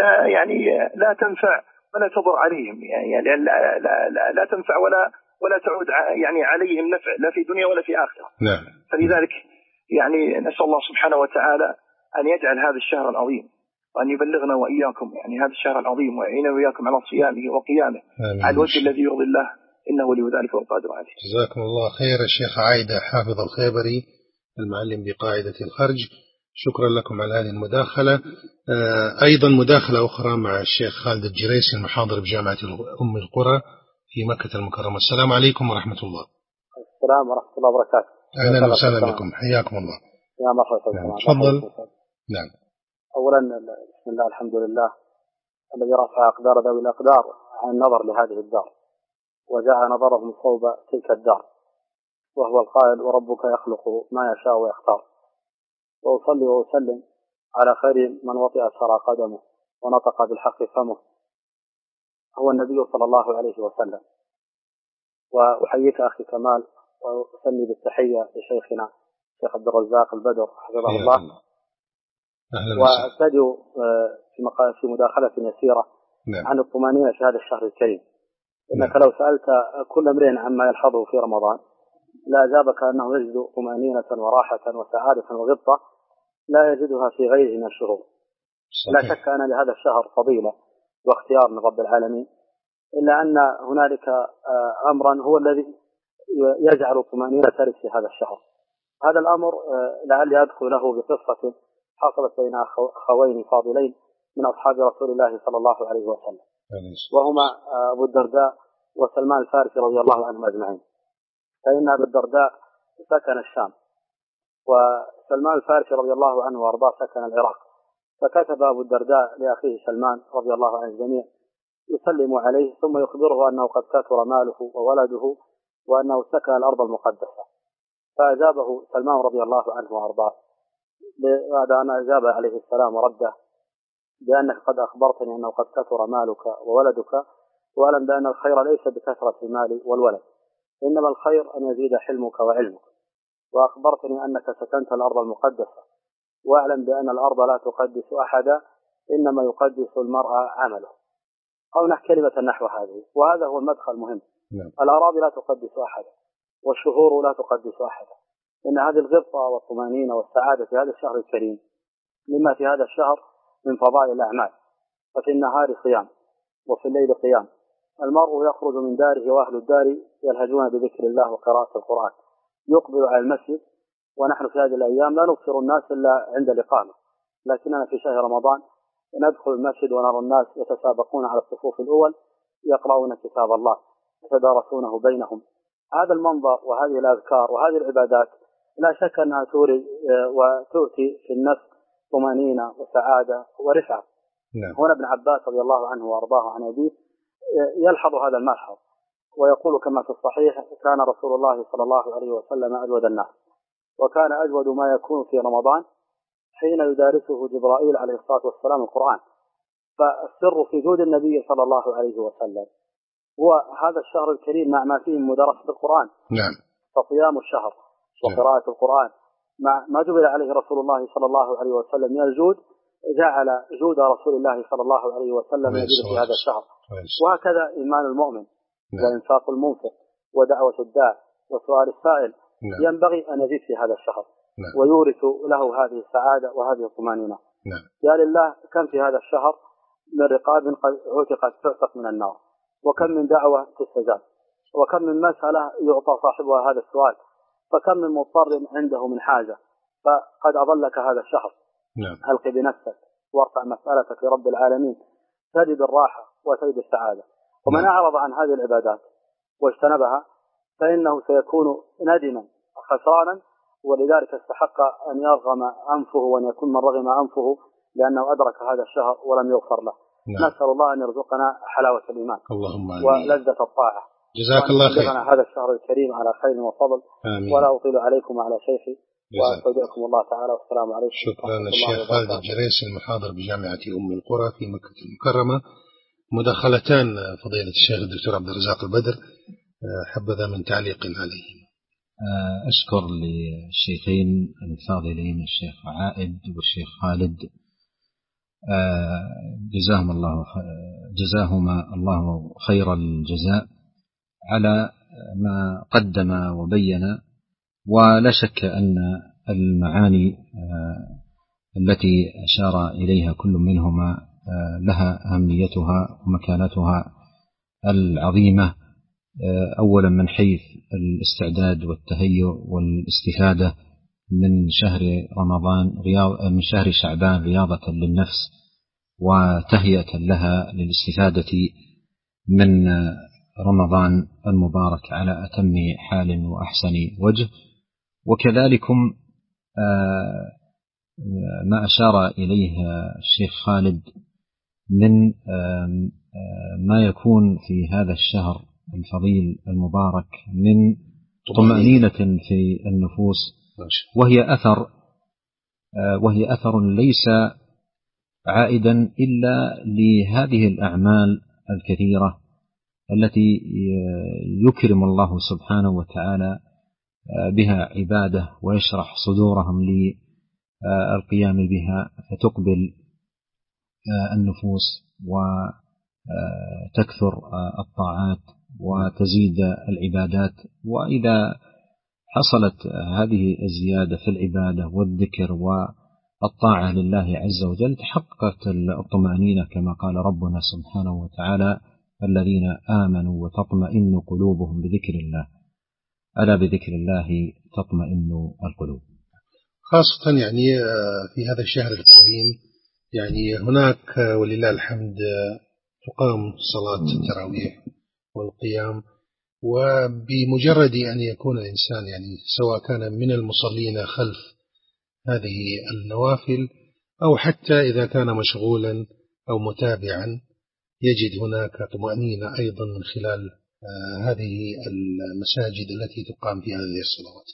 لا تنفع ولا تضر عليهم، يعني لا تنفع ولا تعود يعني عليهم نفع لا في دنيا ولا في آخرة. نعم. فلذلك يعني نسأل الله سبحانه وتعالى أن يجعل هذا الشهر العظيم وأن يبلغنا وإياكم يعني هذا الشهر العظيم ويعيننا وإياكم على صيامه وقيامه على الوجه الذي يرضي الله، إنه ولي ذلك والقادر عليه. جزاكم الله خير الشيخ عايدة حافظ الخيبري المعلم بقاعدة الخرج، شكرا لكم على هذه المداخلة. أيضا مداخلة أخرى مع الشيخ خالد الجريسي المحاضر بجامعة أم القرى في مكة المكرمة. السلام عليكم ورحمة الله. السلام ورحمة الله وبركاته. أهلا وسهلا بكم، حياكم الله. يا مرحبا. نعم. تفضل. نعم. أولا بسم الله الحمد لله الذي رفع أقدار ذوي الأقدار عن النظر لهذه الدار وجعل نظرهم صوب تلك الدار، وهو القائل: وربك يخلق ما يشاء ويختار. وأصلي وأسلم على خير من وطئ سرى قدمه ونطق بالحق فمه، هو النبي صلى الله عليه وسلم. وأحييك أخي كمال وأسمي بالتحية لشيخنا الشيخ عبد الرزاق البدر حفظه الله. وأبتدئ في مداخلة يسيرة عن الطمأنينة في هذا الشهر الكريم. إنك لو سألت كل امرئ عما يلحظه في رمضان لا أجابك أنه يجد طمأنينة وراحة وسعادة وغبطة لا يجدها في غيره من الشهور. لا شك أن لهذا الشهر فضيلة واختيار من رب العالمين، إلا أن هنالك أمرا هو الذي يجعل الطمأنينة ترد في هذا الشهر. هذا الأمر لعلي أدخل له بقصة حصلت بين أخوين فاضلين من أصحاب رسول الله صلى الله عليه وسلم، وهما أبو الدرداء وسلمان الفارسي رضي الله عنهم أجمعين. فإن أبو الدرداء سكن الشام، وسلمان الفارسي رضي الله عنه وأرضاه سكن العراق. فكتب أبو الدرداء لأخيه سلمان رضي الله عن الجميع يسلم عليه ثم يخبره أنه قد كثر ماله وولده وأنه سكن الأرض المقدسة. فأجابه سلمان رضي الله عنه وأرضاه بعد أن أجاب عليه السلام ورده بأنك قد أخبرتني أنه قد كثر مالك وولدك، وأعلم بأن الخير ليس بكثرة المال والولد، إنما الخير أن يزيد حلمك وعلمك. وأخبرتني أنك سكنت الأرض المقدسة، وأعلم بأن الأرض لا تقدس أحدا، إنما يقدس المرء عمله. أو كلمة نحو هذه، وهذا هو المدخل المهم. الأراضي لا تقدس أحدا، والشهور لا تقدس أحدا. إن هذه الغبطة والطمأنينة والسعادة في هذا الشهر الكريم مما في هذا الشهر من فضائل الأعمال. ففي النهار صيام، وفي الليل قيام. المرء يخرج من داره وأهل الدار يلهجون بذكر الله وقراءة القرآن. يقبل على المسجد، ونحن في هذه الأيام لا نكثر الناس إلا عند الإقامة، لكننا في شهر رمضان ندخل المسجد ونرى الناس يتسابقون على الصفوف الأول يقرؤون كتاب الله يتدارسونه بينهم. هذا المنظر وهذه الأذكار وهذه العبادات لا شك أنها توري وتؤتي في النفس طمأنينة وسعادة ورفعة. هنا ابن عباس رضي الله عنه وأرضاه عن أبيه يلحظ هذا الملحظ ويقول كما في الصحيح: كان رسول الله صلى الله عليه وسلم أجود الناس، وكان أجود ما يكون في رمضان حين يدارسه جبرائيل عليه الصلاة والسلام القرآن. فالسر في جود النبي صلى الله عليه وسلم هو هذا الشهر الكريم مع ما فيه من مدارسة القرآن. فصيام الشهر وقراءة القرآن مع ما جبل عليه رسول الله صلى الله عليه وسلم من الجود، جعل جود رسول الله صلى الله عليه وسلم يزيد في هذا الشهر. وهكذا إيمان المؤمن وإنفاق المنفق ودعوة الداع وسؤال السائل ينبغي أن يزيد في هذا الشهر ويورث له هذه السعادة وهذه الطمأنينة. يا لله كم في هذا الشهر من رقاب قد عتقت تعتق من النار، وكم من دعوة تستجاب، وكم من مسألة يعطى صاحبها هذا السؤال، فكم من مضطر عنده من حاجة فقد أضلك هذا الشهر. ألق بنفسك وارفع مسألتك لرب العالمين، تجد الراحة وتجد السعادة. ومن أعرض عن هذه العبادات واجتنبها فإنه سيكون ندما خسرانا، ولذلك استحق أن يرغم أنفه وأن يكون من رغم أنفه لأنه أدرك هذا الشهر ولم يغفر له. نسأل الله أن يرزقنا حلاوة الإيمان ولذة الطاعة. جزاك الله خير. هذا الشهر الكريم على خير وفضل. ولا أطيل عليكم على شيخي، وأستودعكم الله تعالى، والسلام عليكم. شكرا الشيخ خالد الجريسي المحاضر بجامعة أم القرى في مكة المكرمة. مداخلتان فضيلة الشيخ الدكتور عبد الرزاق البدر، حبذا من تعليق عليه. أشكر للشيخين الفاضلين الشيخ عائد والشيخ خالد، جزاهما الله خير الجزاء على ما قدم وبين. ولا شك أن المعاني التي أشار إليها كل منهما لها أهميتها ومكانتها العظيمة، أولا من حيث الاستعداد والتهيؤ والاستفادة من شهر رمضان من شهر شعبان رياضة للنفس وتهيئة لها للاستفادة من رمضان المبارك على أتم حال وأحسن وجه. وكذلكم ما أشار إليه الشيخ خالد من ما يكون في هذا الشهر الفضيل المبارك من طمأنينة في النفوس، وهي أثر ليس عائدا إلا لهذه الأعمال الكثيرة التي يكرم الله سبحانه وتعالى بها عباده ويشرح صدورهم للقيام بها، فتقبل النفوس وتكثر الطاعات وتزيد العبادات. وإذا حصلت هذه الزيادة في العبادة والذكر والطاعة لله عز وجل تحققت الطمأنينة كما قال ربنا سبحانه وتعالى: الذين آمنوا وتطمئن قلوبهم بذكر الله، ألا بذكر الله تطمئن القلوب. خاصة يعني في هذا الشهر الكريم يعني هناك ولله الحمد تقام صلاة التراويح والقيام، وبمجرد أن يكون الإنسان يعني سواء كان من المصلين خلف هذه النوافل أو حتى إذا كان مشغولا أو متابعا يجد هناك طمأنينة أيضا من خلال هذه المساجد التي تقام في هذه الصلوات.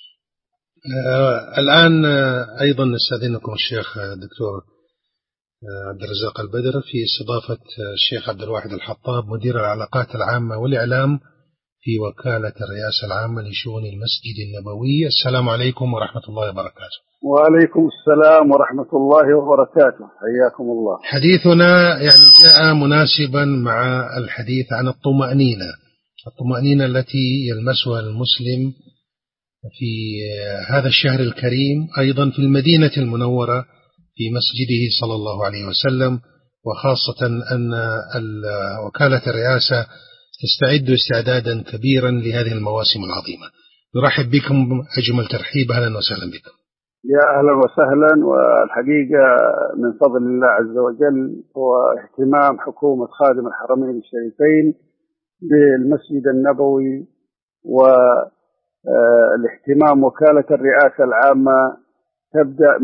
الآن أيضا نستأذنكم الشيخ الدكتور عبد الرزاق البدر في استضافة الشيخ عبد الواحد الحطاب مدير العلاقات العامة والإعلام في وكالة الرئاسة العامة لشؤون المسجد النبوي. السلام عليكم ورحمة الله وبركاته. وعليكم السلام ورحمة الله وبركاته، حياكم الله. حديثنا يعني جاء مناسبا مع الحديث عن الطمأنينة التي يلمسها المسلم في هذا الشهر الكريم، أيضا في المدينة المنورة في مسجده صلى الله عليه وسلم وخاصة أن وكالة الرئاسة تستعد استعدادا كبيرا لهذه المواسم العظيمة. نرحب بكم أجمل ترحيب، أهلا وسهلا بكم. يا أهلا وسهلا. والحقيقة من فضل الله عز وجل هو اهتمام حكومة خادم الحرمين الشريفين بالمسجد النبوي، والاهتمام وكالة الرئاسة العامة تبدأ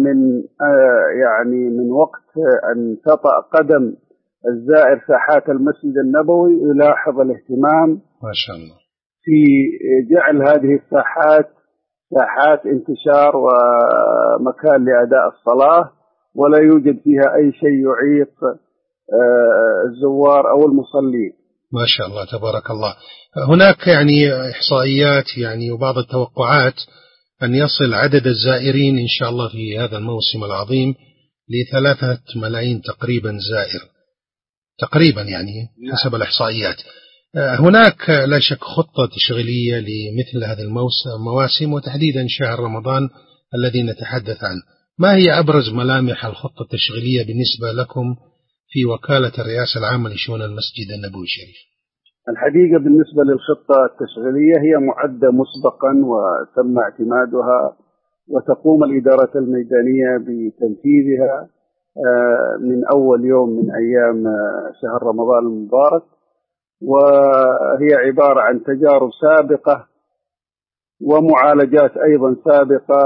من وقت أن تطأ قدم الزائر ساحات المسجد النبوي يلاحظ الاهتمام ما شاء الله في جعل هذه الساحات ساحات انتشار ومكان لأداء الصلاة، ولا يوجد فيها أي شيء يعيق الزوار أو المصلين. ما شاء الله تبارك الله. هناك إحصائيات وبعض التوقعات أن يصل عدد الزائرين إن شاء الله في هذا الموسم العظيم ل3 ملايين تقريبا زائر تقريبا حسب الإحصائيات. هناك لا شك خطة تشغيلية لمثل هذه المواسم وتحديدا شهر رمضان الذي نتحدث عنه. ما هي أبرز ملامح الخطة التشغيلية بالنسبة لكم في وكالة الرئاسة العامة لشؤون المسجد النبوي الشريف؟ الحقيقة بالنسبة للخطة التشغيلية هي معدة مسبقا وتم اعتمادها، وتقوم الإدارة الميدانية بتنفيذها من أول يوم من أيام شهر رمضان المبارك، وهي عبارة عن تجارب سابقة ومعالجات أيضا سابقة.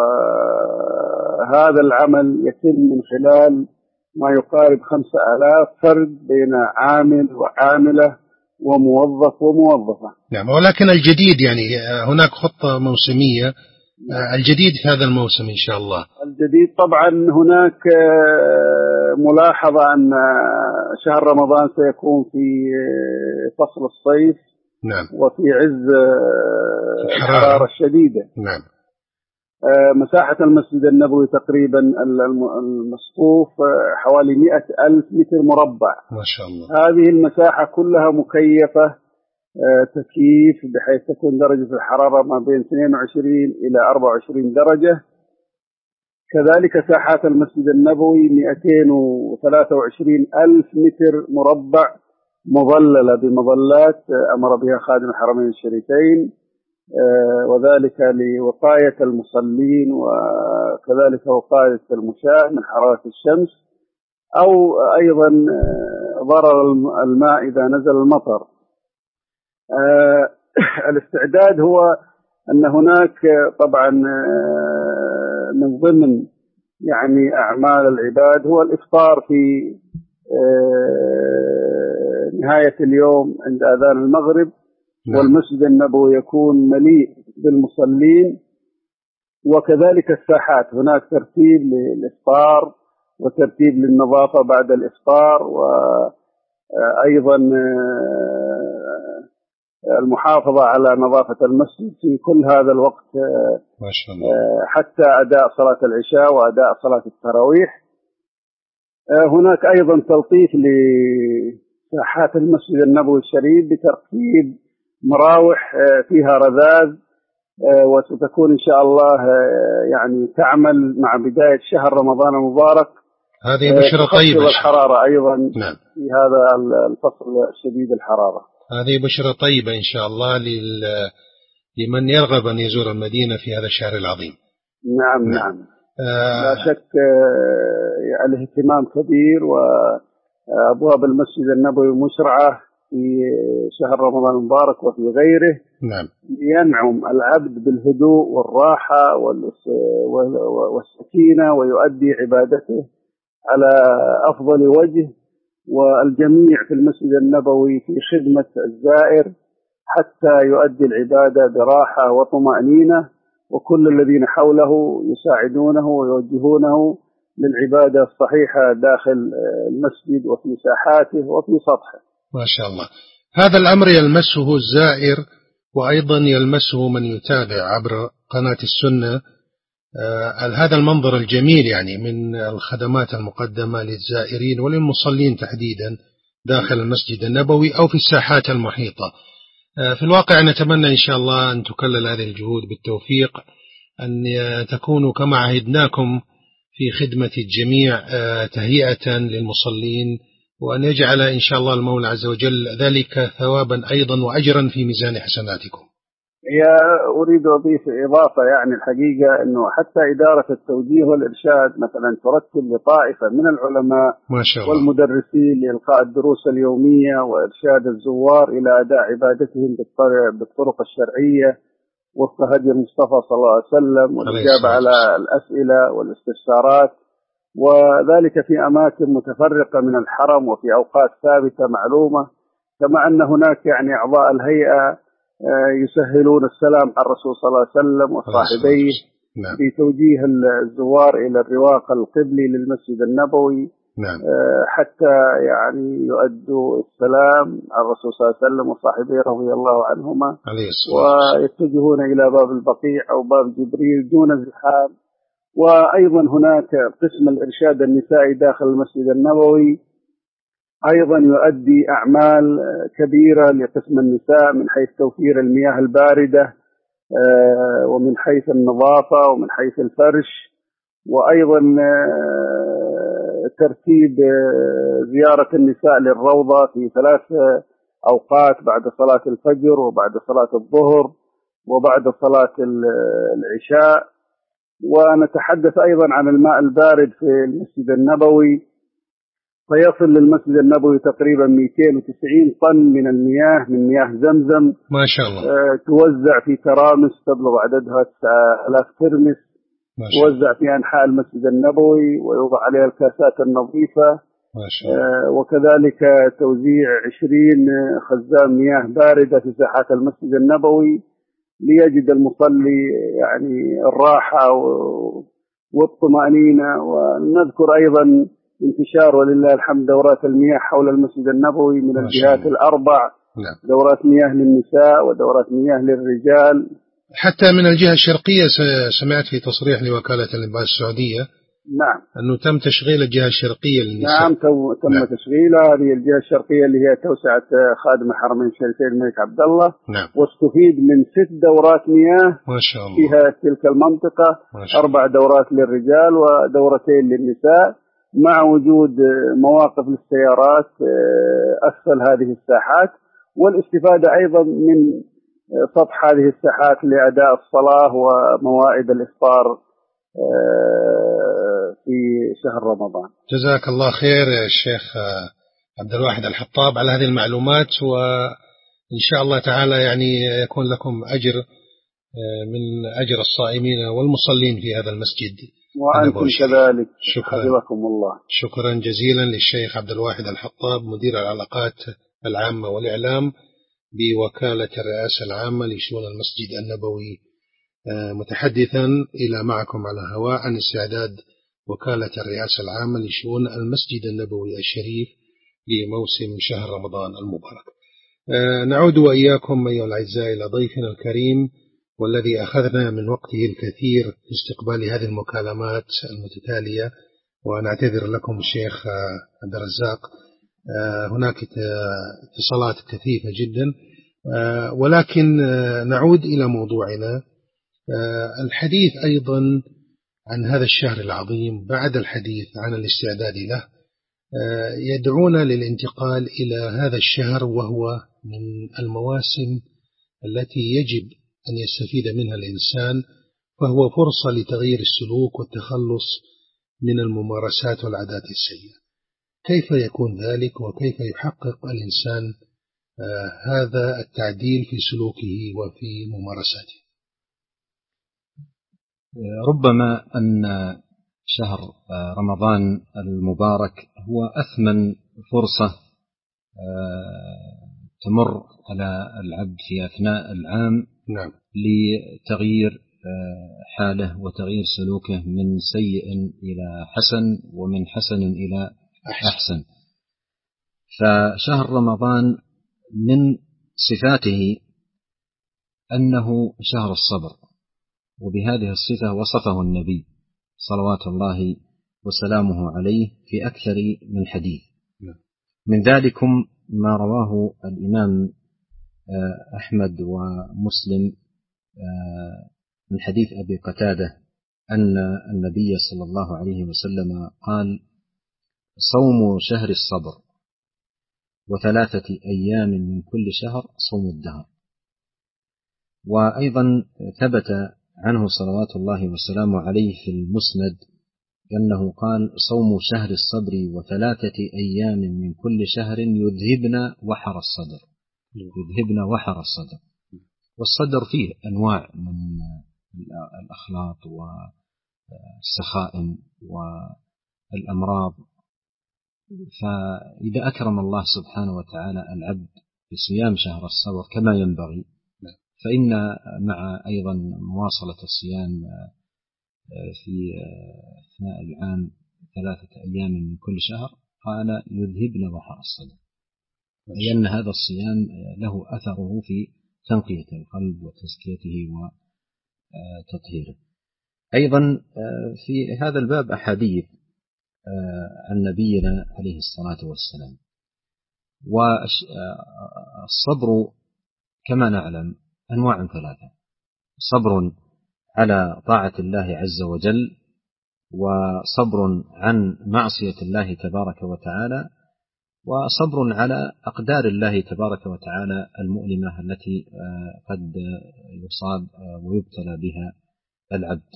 وهذا العمل يتم من خلال ما يقارب 5000 فرد بين عامل وعاملة وموظف وموظفة. نعم، ولكن الجديد هناك خطة موسمية. الجديد في هذا الموسم إن شاء الله، الجديد طبعا هناك ملاحظة أن شهر رمضان سيكون في فصل الصيف. نعم. وفي عز الحرارة الشديدة. نعم. مساحة المسجد النبوي تقريبا المسقوف حوالي 100,000 متر مربع. ما شاء الله. هذه المساحة كلها مكيفة تكييف بحيث تكون درجة الحرارة ما بين 22 إلى 24 درجة. كذلك ساحات المسجد النبوي 223,000 متر مربع مظللة بمظلات أمر بها خادم الحرمين الشريفين، وذلك لوقاية المصلين وكذلك وقاية المشاة من حرارة الشمس، أو أيضا ضرر الماء إذا نزل المطر. الاستعداد هو أن هناك طبعا من ضمن أعمال العباد هو الإفطار في نهاية اليوم عند أذان المغرب. والمسجد النبوي يكون مليء بالمصلين، وكذلك الساحات هناك ترتيب للإفطار وترتيب للنظافة بعد الإفطار، وأيضا المحافظة على نظافة المسجد في كل هذا الوقت ما شاء الله. حتى أداء صلاة العشاء وأداء صلاة التراويح. هناك أيضا تلطيف لساحات المسجد النبوي الشريف بتركيب مراوح فيها رذاذ، وستكون إن شاء الله تعمل مع بداية شهر رمضان المبارك. هذه بشرى طيبة. والحرارة أيضا. نعم. في هذا الفصل الشديد الحرارة. هذه بشرى طيبة إن شاء الله لمن يرغب أن يزور المدينة في هذا الشهر العظيم. نعم. نعم. لا شك الاهتمام كبير، وأبواب المسجد النبوي مشرعة في شهر رمضان المبارك وفي غيره. نعم. ينعم العبد بالهدوء والراحة والسكينة، ويؤدي عبادته على أفضل وجه، والجميع في المسجد النبوي في خدمة الزائر حتى يؤدي العبادة براحة وطمأنينة، وكل الذين حوله يساعدونه ويوجهونه للعبادة الصحيحة داخل المسجد وفي ساحاته وفي سطحه. ما شاء الله. هذا الأمر يلمسه الزائر وأيضا يلمسه من يتابع عبر قناة السنة. هذا المنظر الجميل من الخدمات المقدمة للزائرين وللمصلين تحديدا داخل المسجد النبوي أو في الساحات المحيطة. في الواقع نتمنى إن شاء الله أن تكلل هذه الجهود بالتوفيق، أن تكونوا كما عهدناكم في خدمة الجميع تهيئة للمصلين، وأن يجعل إن شاء الله المولى عز وجل ذلك ثوابا أيضا وأجرا في ميزان حسناتكم. أريد أضيف إضافة، يعني الحقيقة أنه حتى إدارة التوجيه والإرشاد مثلا ترتب لطائفة من العلماء ما شاء الله والمدرسين لإلقاء الدروس اليومية وإرشاد الزوار إلى أداء عبادتهم بالطرق الشرعية وفق هدي المصطفى صلى الله عليه وسلم، والإجابة على الأسئلة والاستفسارات، وذلك في أماكن متفرقة من الحرم وفي أوقات ثابتة معلومة. كما أن هناك يعني أعضاء الهيئة يسهلون السلام على الرسول صلى الله عليه وسلم وصاحبيه في توجيه الزوار إلى الرواق القبلي للمسجد النبوي، حتى يعني يؤدوا السلام على الرسول صلى الله عليه وسلم وصاحبيه رضي الله عنهما، ويتجهون إلى باب البقيع أو باب جبريل دون زحام. وأيضا هناك قسم الإرشاد النسائي داخل المسجد النبوي أيضا يؤدي أعمال كبيرة لقسم النساء من حيث توفير المياه الباردة ومن حيث النظافة ومن حيث الفرش، وأيضا ترتيب زيارة النساء للروضة في 3 أوقات بعد صلاة الفجر وبعد صلاة الظهر وبعد صلاة العشاء. ونتحدث أيضا عن الماء البارد في المسجد النبوي، فيصل للمسجد النبوي تقريبا 290 طن من المياه من مياه زمزم ما شاء الله، توزع في ترامس تبلغ عددها 9000 ترمس، توزع في أنحاء المسجد النبوي ويوضع عليها الكاسات النظيفة ما شاء الله. وكذلك توزيع 20 خزان مياه باردة في ساحات المسجد النبوي ليجد المصلي يعني الراحة والطمأنينة. ونذكر أيضا انتشار ولله الحمد دورات المياه حول المسجد النبوي من الجهات الأربع، دورات مياه للنساء ودورات مياه للرجال. حتى من الجهة الشرقية سمعت في تصريح لوكالة الإنباء السعودية نعم أنه تم تشغيل الجهة الشرقية للنساء. نعم تم تشغيلها. هذه الجهة الشرقية اللي هي توسعة خادم حرمين شريفين الملك عبد الله، واستفيد من 6 دورات مياه ما شاء الله فيها تلك المنطقة، 4 دورات للرجال ودورتين للنساء، مع وجود مواقف للسيارات أسفل هذه الساحات، والاستفادة أيضا من سطح هذه الساحات لأداء الصلاة وموائد الإفطار في شهر رمضان. جزاك الله خير يا الشيخ عبد الواحد الحطاب على هذه المعلومات، وإن شاء الله تعالى يعني يكون لكم أجر من أجر الصائمين والمصلين في هذا المسجد، وأنتم كذلك. حفظكم الله. شكرا جزيلا للشيخ عبد الواحد الحطاب مدير العلاقات العامة والإعلام بوكالة الرئاسة العامة لشؤون المسجد النبوي، متحدثا إلى معكم على هواء عن استعداد وكالة الرئاسة العامة لشؤون المسجد النبوي الشريف لموسم شهر رمضان المبارك. نعود وإياكم أيها الأعزاء إلى ضيفنا الكريم، والذي أخذنا من وقته الكثير في استقبال هذه المكالمات المتتالية، ونعتذر لكم الشيخ عبد الرزاق، هناك اتصالات كثيفة جدا، ولكن نعود إلى موضوعنا. الحديث أيضا عن هذا الشهر العظيم بعد الحديث عن الاستعداد له يدعونا للانتقال إلى هذا الشهر، وهو من المواسم التي يجب أن يستفيد منها الإنسان، فهو فرصة لتغيير السلوك والتخلص من الممارسات والعادات السيئة. كيف يكون ذلك، وكيف يحقق الإنسان هذا التعديل في سلوكه وفي ممارساته؟ ربما أن شهر رمضان المبارك هو أثمن فرصة تمر على العبد في أثناء العام لتغيير حاله وتغيير سلوكه من سيء إلى حسن ومن حسن إلى أحسن. فشهر رمضان من صفاته أنه شهر الصبر، وبهذه الصفة وصفه النبي صلوات الله وسلامه عليه في أكثر من حديث. من ذلكم ما رواه الإمام أحمد ومسلم من حديث أبي قتادة أن النبي صلى الله عليه وسلم قال: صوم شهر الصبر 3 أيام من كل شهر صوم الدهر. وأيضا ثبت عنه صلوات الله وسلامه عليه في المسند أنه قال: صوم شهر الصبر 3 أيام من كل شهر يذهبن وحر الصدر. يذهبن وحر الصدر. والصدر فيه أنواع من الأخلاط والسخائم والأمراض. فإذا أكرم الله سبحانه وتعالى العبد بصيام شهر الصبر كما ينبغي، فإن مع أيضا مواصلة الصيام في أثناء العام 3 أيام من كل شهر قال يذهبن وحر الصدر، لأن هذا الصيام له أثره في تنقية القلب وتزكيته وتطهيره. أيضا في هذا الباب أحاديث عن نبينا عليه الصلاة والسلام. والصبر كما نعلم أنواع 3: صبر على طاعة الله عز وجل، وصبر عن معصية الله تبارك وتعالى، وصبر على أقدار الله تبارك وتعالى المؤلمة التي قد يصاب ويبتلى بها العبد.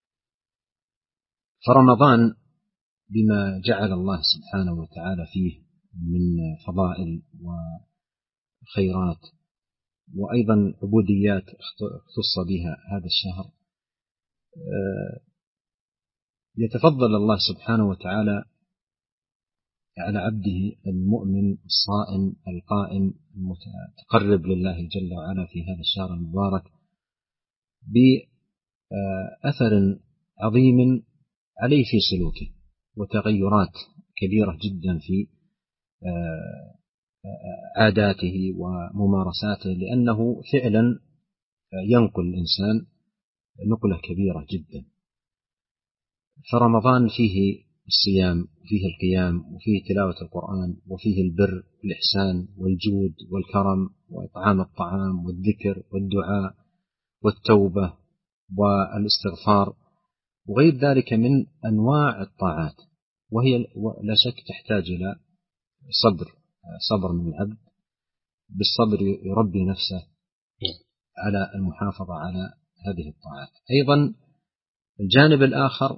فرمضان بما جعل الله سبحانه وتعالى فيه من فضائل وخيرات وأيضا عبوديات اختص بها هذا الشهر، يتفضل الله سبحانه وتعالى على عبده المؤمن الصائم القائم المتقرب لله جل وعلا في هذا الشهر المبارك بأثر عظيم عليه في سلوكه، وتغيرات كبيرة جدا في عاداته وممارساته، لأنه فعلا ينقل الإنسان نقلة كبيرة جدا. فرمضان فيه الصيام وفيه القيام وفيه تلاوة القرآن وفيه البر والإحسان والجود والكرم وإطعام الطعام والذكر والدعاء والتوبة والاستغفار وغير ذلك من أنواع الطاعات، وهي لا شك تحتاج إلى صبر من العبد. بالصبر يربي نفسه على المحافظة على هذه الطاعات. أيضا الجانب الآخر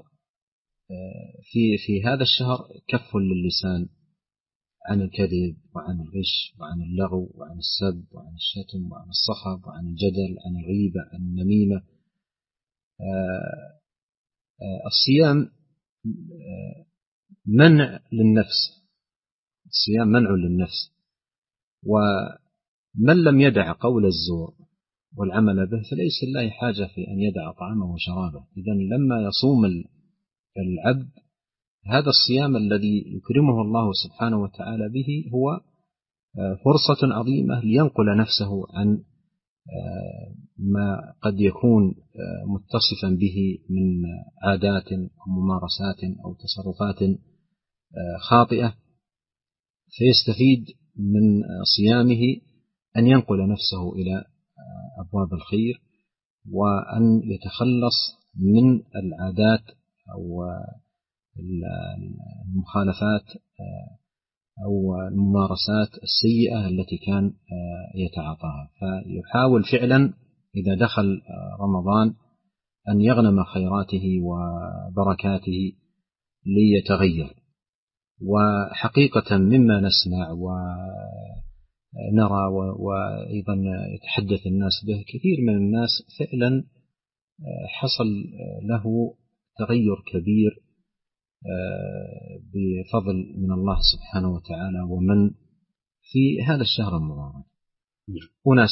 في هذا الشهر كف للسان عن الكذب وعن الغش وعن اللغو وعن السب وعن الشتم وعن الصخب وعن الجدل عن الغيبة عن النميمة. الصيام منع للنفس، الصيام منع للنفس، ومن لم يدع قول الزور والعمل به فليس لله حاجة في أن يدع طعامه وشرابه. إذن لما يصوم العبد هذا الصيام الذي يكرمه الله سبحانه وتعالى به هو فرصة عظيمة لينقل نفسه عن ما قد يكون متصفا به من عادات أو ممارسات أو تصرفات خاطئة، فيستفيد من صيامه أن ينقل نفسه إلى أبواب الخير، وأن يتخلص من العادات أو المخالفات أو الممارسات السيئة التي كان يتعاطاها. فيحاول فعلا إذا دخل رمضان أن يغنم خيراته وبركاته ليتغير. وحقيقة مما نسمع ونرى وأيضا يتحدث الناس به، كثير من الناس فعلا حصل له تغير كبير بفضل من الله سبحانه وتعالى ومن في هذا الشهر المبارك. أناس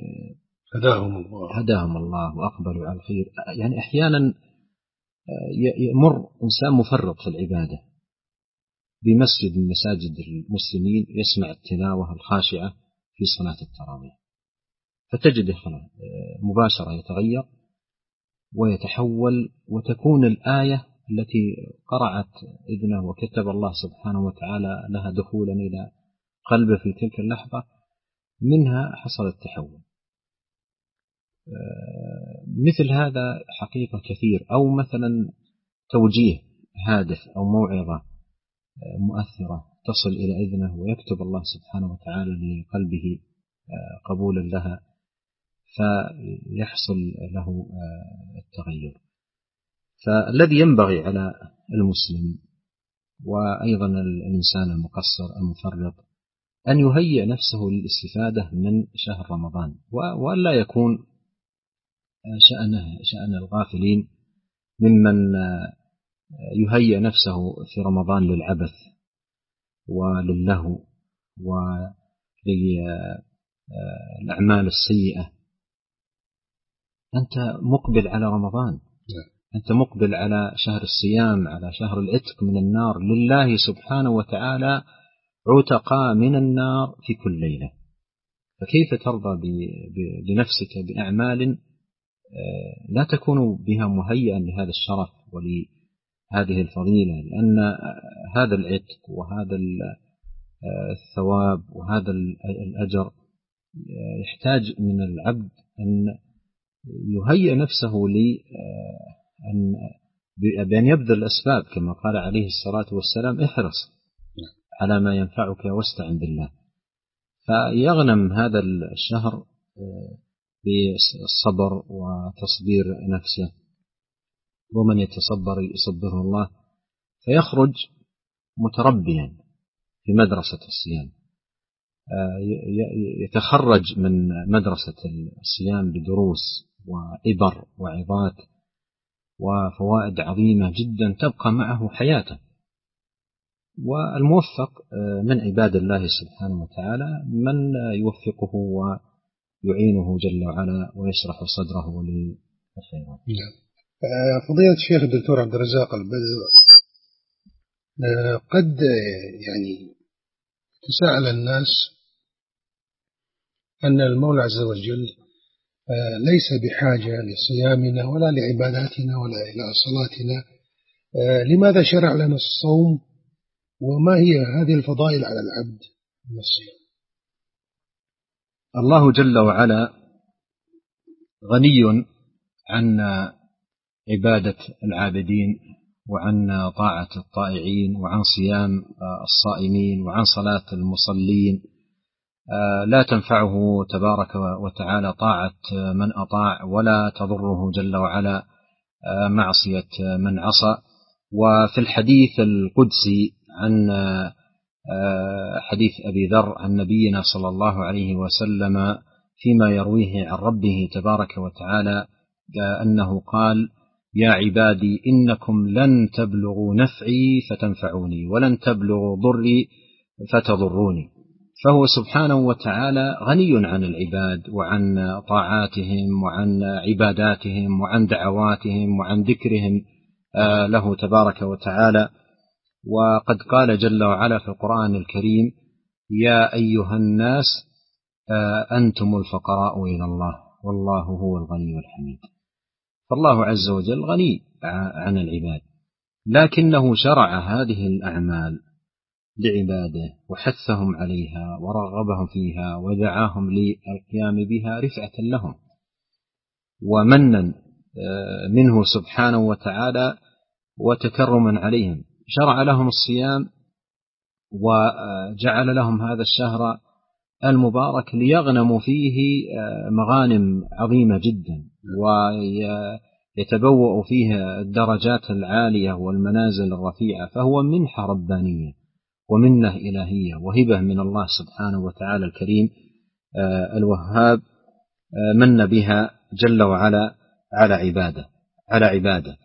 هداهم الله وأقبلوا على الخير. يعني أحيانا يمر إنسان مفرط في العبادة بمسجد من مساجد المسلمين يسمع التلاوة الخاشعة في صلاة التراويح، فتجد مباشرة يتغير ويتحول، وتكون الآية التي قرعت إذنه وكتب الله سبحانه وتعالى لها دخولا إلى قلبه في تلك اللحظة منها حصل التحول. مثل هذا حقيقة كثير، أو مثلا توجيه هادف أو موعظة مؤثرة تصل إلى إذنه ويكتب الله سبحانه وتعالى لقلبه قبولا لها، فيحصل له التغير. فالذي ينبغي على المسلم وأيضا الإنسان المقصر المفرط أن يهيئ نفسه للاستفادة من شهر رمضان، وألا يكون شأن الغافلين ممن يهيئ نفسه في رمضان للعبث وللهو وللأعمال السيئة. أنت مقبل على رمضان، أنت مقبل على شهر الصيام، على شهر العتق من النار، لله سبحانه وتعالى عتقاء من النار في كل ليلة، فكيف ترضى بنفسك بأعمال لا تكون بها مهيئا لهذا الشرف ولهذه الفضيلة؟ لأن هذا العتق وهذا الثواب وهذا الأجر يحتاج من العبد أن يهيئ نفسه بأن يبذل الأسباب، كما قال عليه الصلاة والسلام: احرص على ما ينفعك واستعن بالله. فيغنم هذا الشهر بالصبر وتصبير نفسه، ومن يتصبر يصبره الله، فيخرج متربيا في مدرسة الصيام، يتخرج من مدرسة الصيام بدروس وعبر وعظات وفوائد عظيمة جدا تبقى معه حياته. والموفق من عباد الله سبحانه وتعالى من يوفقه ويعينه جل وعلا ويشرح صدره للخيرات. فضيلة الشيخ الدكتور عبد الرزاق البدر، قد يعني تساءل الناس أن المولى عز وجل ليس بحاجة لصيامنا ولا لعباداتنا ولا إلى صلاتنا، لماذا شرع لنا الصوم وما هي هذه الفضائل على العبد من الصيام؟ الله جل وعلا غني عن عبادة العابدين وعن طاعة الطائعين وعن صيام الصائمين وعن صلاة المصلين. لا تنفعه تبارك وتعالى طاعة من أطاع، ولا تضره جل وعلا معصية من عصى. وفي الحديث القدسي عن حديث أبي ذر عن نبينا صلى الله عليه وسلم فيما يرويه عن ربه تبارك وتعالى أنه قال: يا عبادي إنكم لن تبلغوا نفعي فتنفعوني ولن تبلغوا ضري فتضروني. فهو سبحانه وتعالى غني عن العباد وعن طاعاتهم وعن عباداتهم وعن دعواتهم وعن ذكرهم له تبارك وتعالى. وقد قال جل وعلا في القرآن الكريم: يا أيها الناس أنتم الفقراء إلى الله والله هو الغني الحميد. فالله عز وجل غني عن العباد، لكنه شرع هذه الأعمال لعباده وحثهم عليها ورغبهم فيها ودعاهم للقيام بها رفعة لهم ومنا منه سبحانه وتعالى وتكرما عليهم. شرع لهم الصيام وجعل لهم هذا الشهر المبارك ليغنموا فيه مغانم عظيمة جدا ويتبوأوا فيها الدرجات العالية والمنازل الرفيعة. فهو منحة ربانية ومنة إلهية وهبة من الله سبحانه وتعالى الكريم الوهاب، من بها جل وعلا على عباده.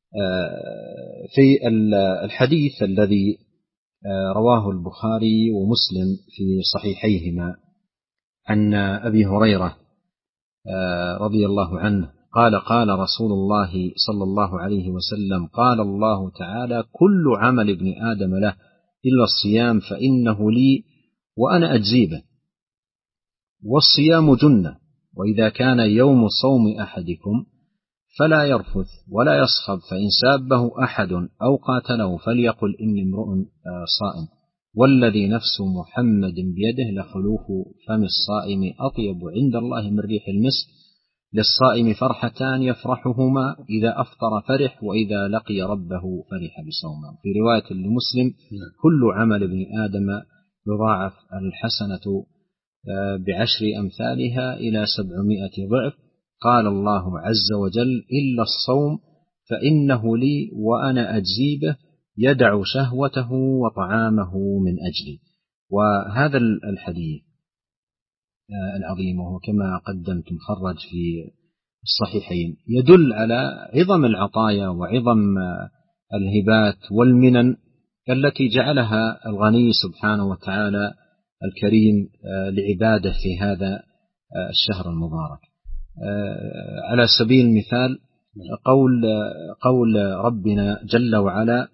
في الحديث الذي رواه البخاري ومسلم في صحيحيهما عن أبي هريرة رضي الله عنه قال: قال رسول الله صلى الله عليه وسلم: قال الله تعالى: كل عمل ابن آدم له إلا الصيام فإنه لي وأنا أجزي به، والصيام جنة، وإذا كان يوم صوم أحدكم فلا يرفث ولا يصخب، فإن سابه أحد أو قاتله فليقل إني امرؤ صائم، والذي نفس محمد بيده لخلوف فم الصائم أطيب عند الله من ريح المسك للصائم فرحتان يفرحهما إذا أفطر فرح وإذا لقي ربه فرح بصومه. في رواية لمسلم كل عمل ابن آدم يضاعف الحسنة ب10 أمثالها إلى 700 ضعف. قال الله عز وجل إلا الصوم فإنه لي وأنا أجزي به يدع شهوته وطعامه من أجلي. وهذا الحديث العظيم وهو كما قدمت مخرج في الصحيحين يدل على عظم العطايا وعظم الهبات والمنن التي جعلها الغني سبحانه وتعالى الكريم لعباده في هذا الشهر المبارك. على سبيل المثال قول ربنا جل وعلا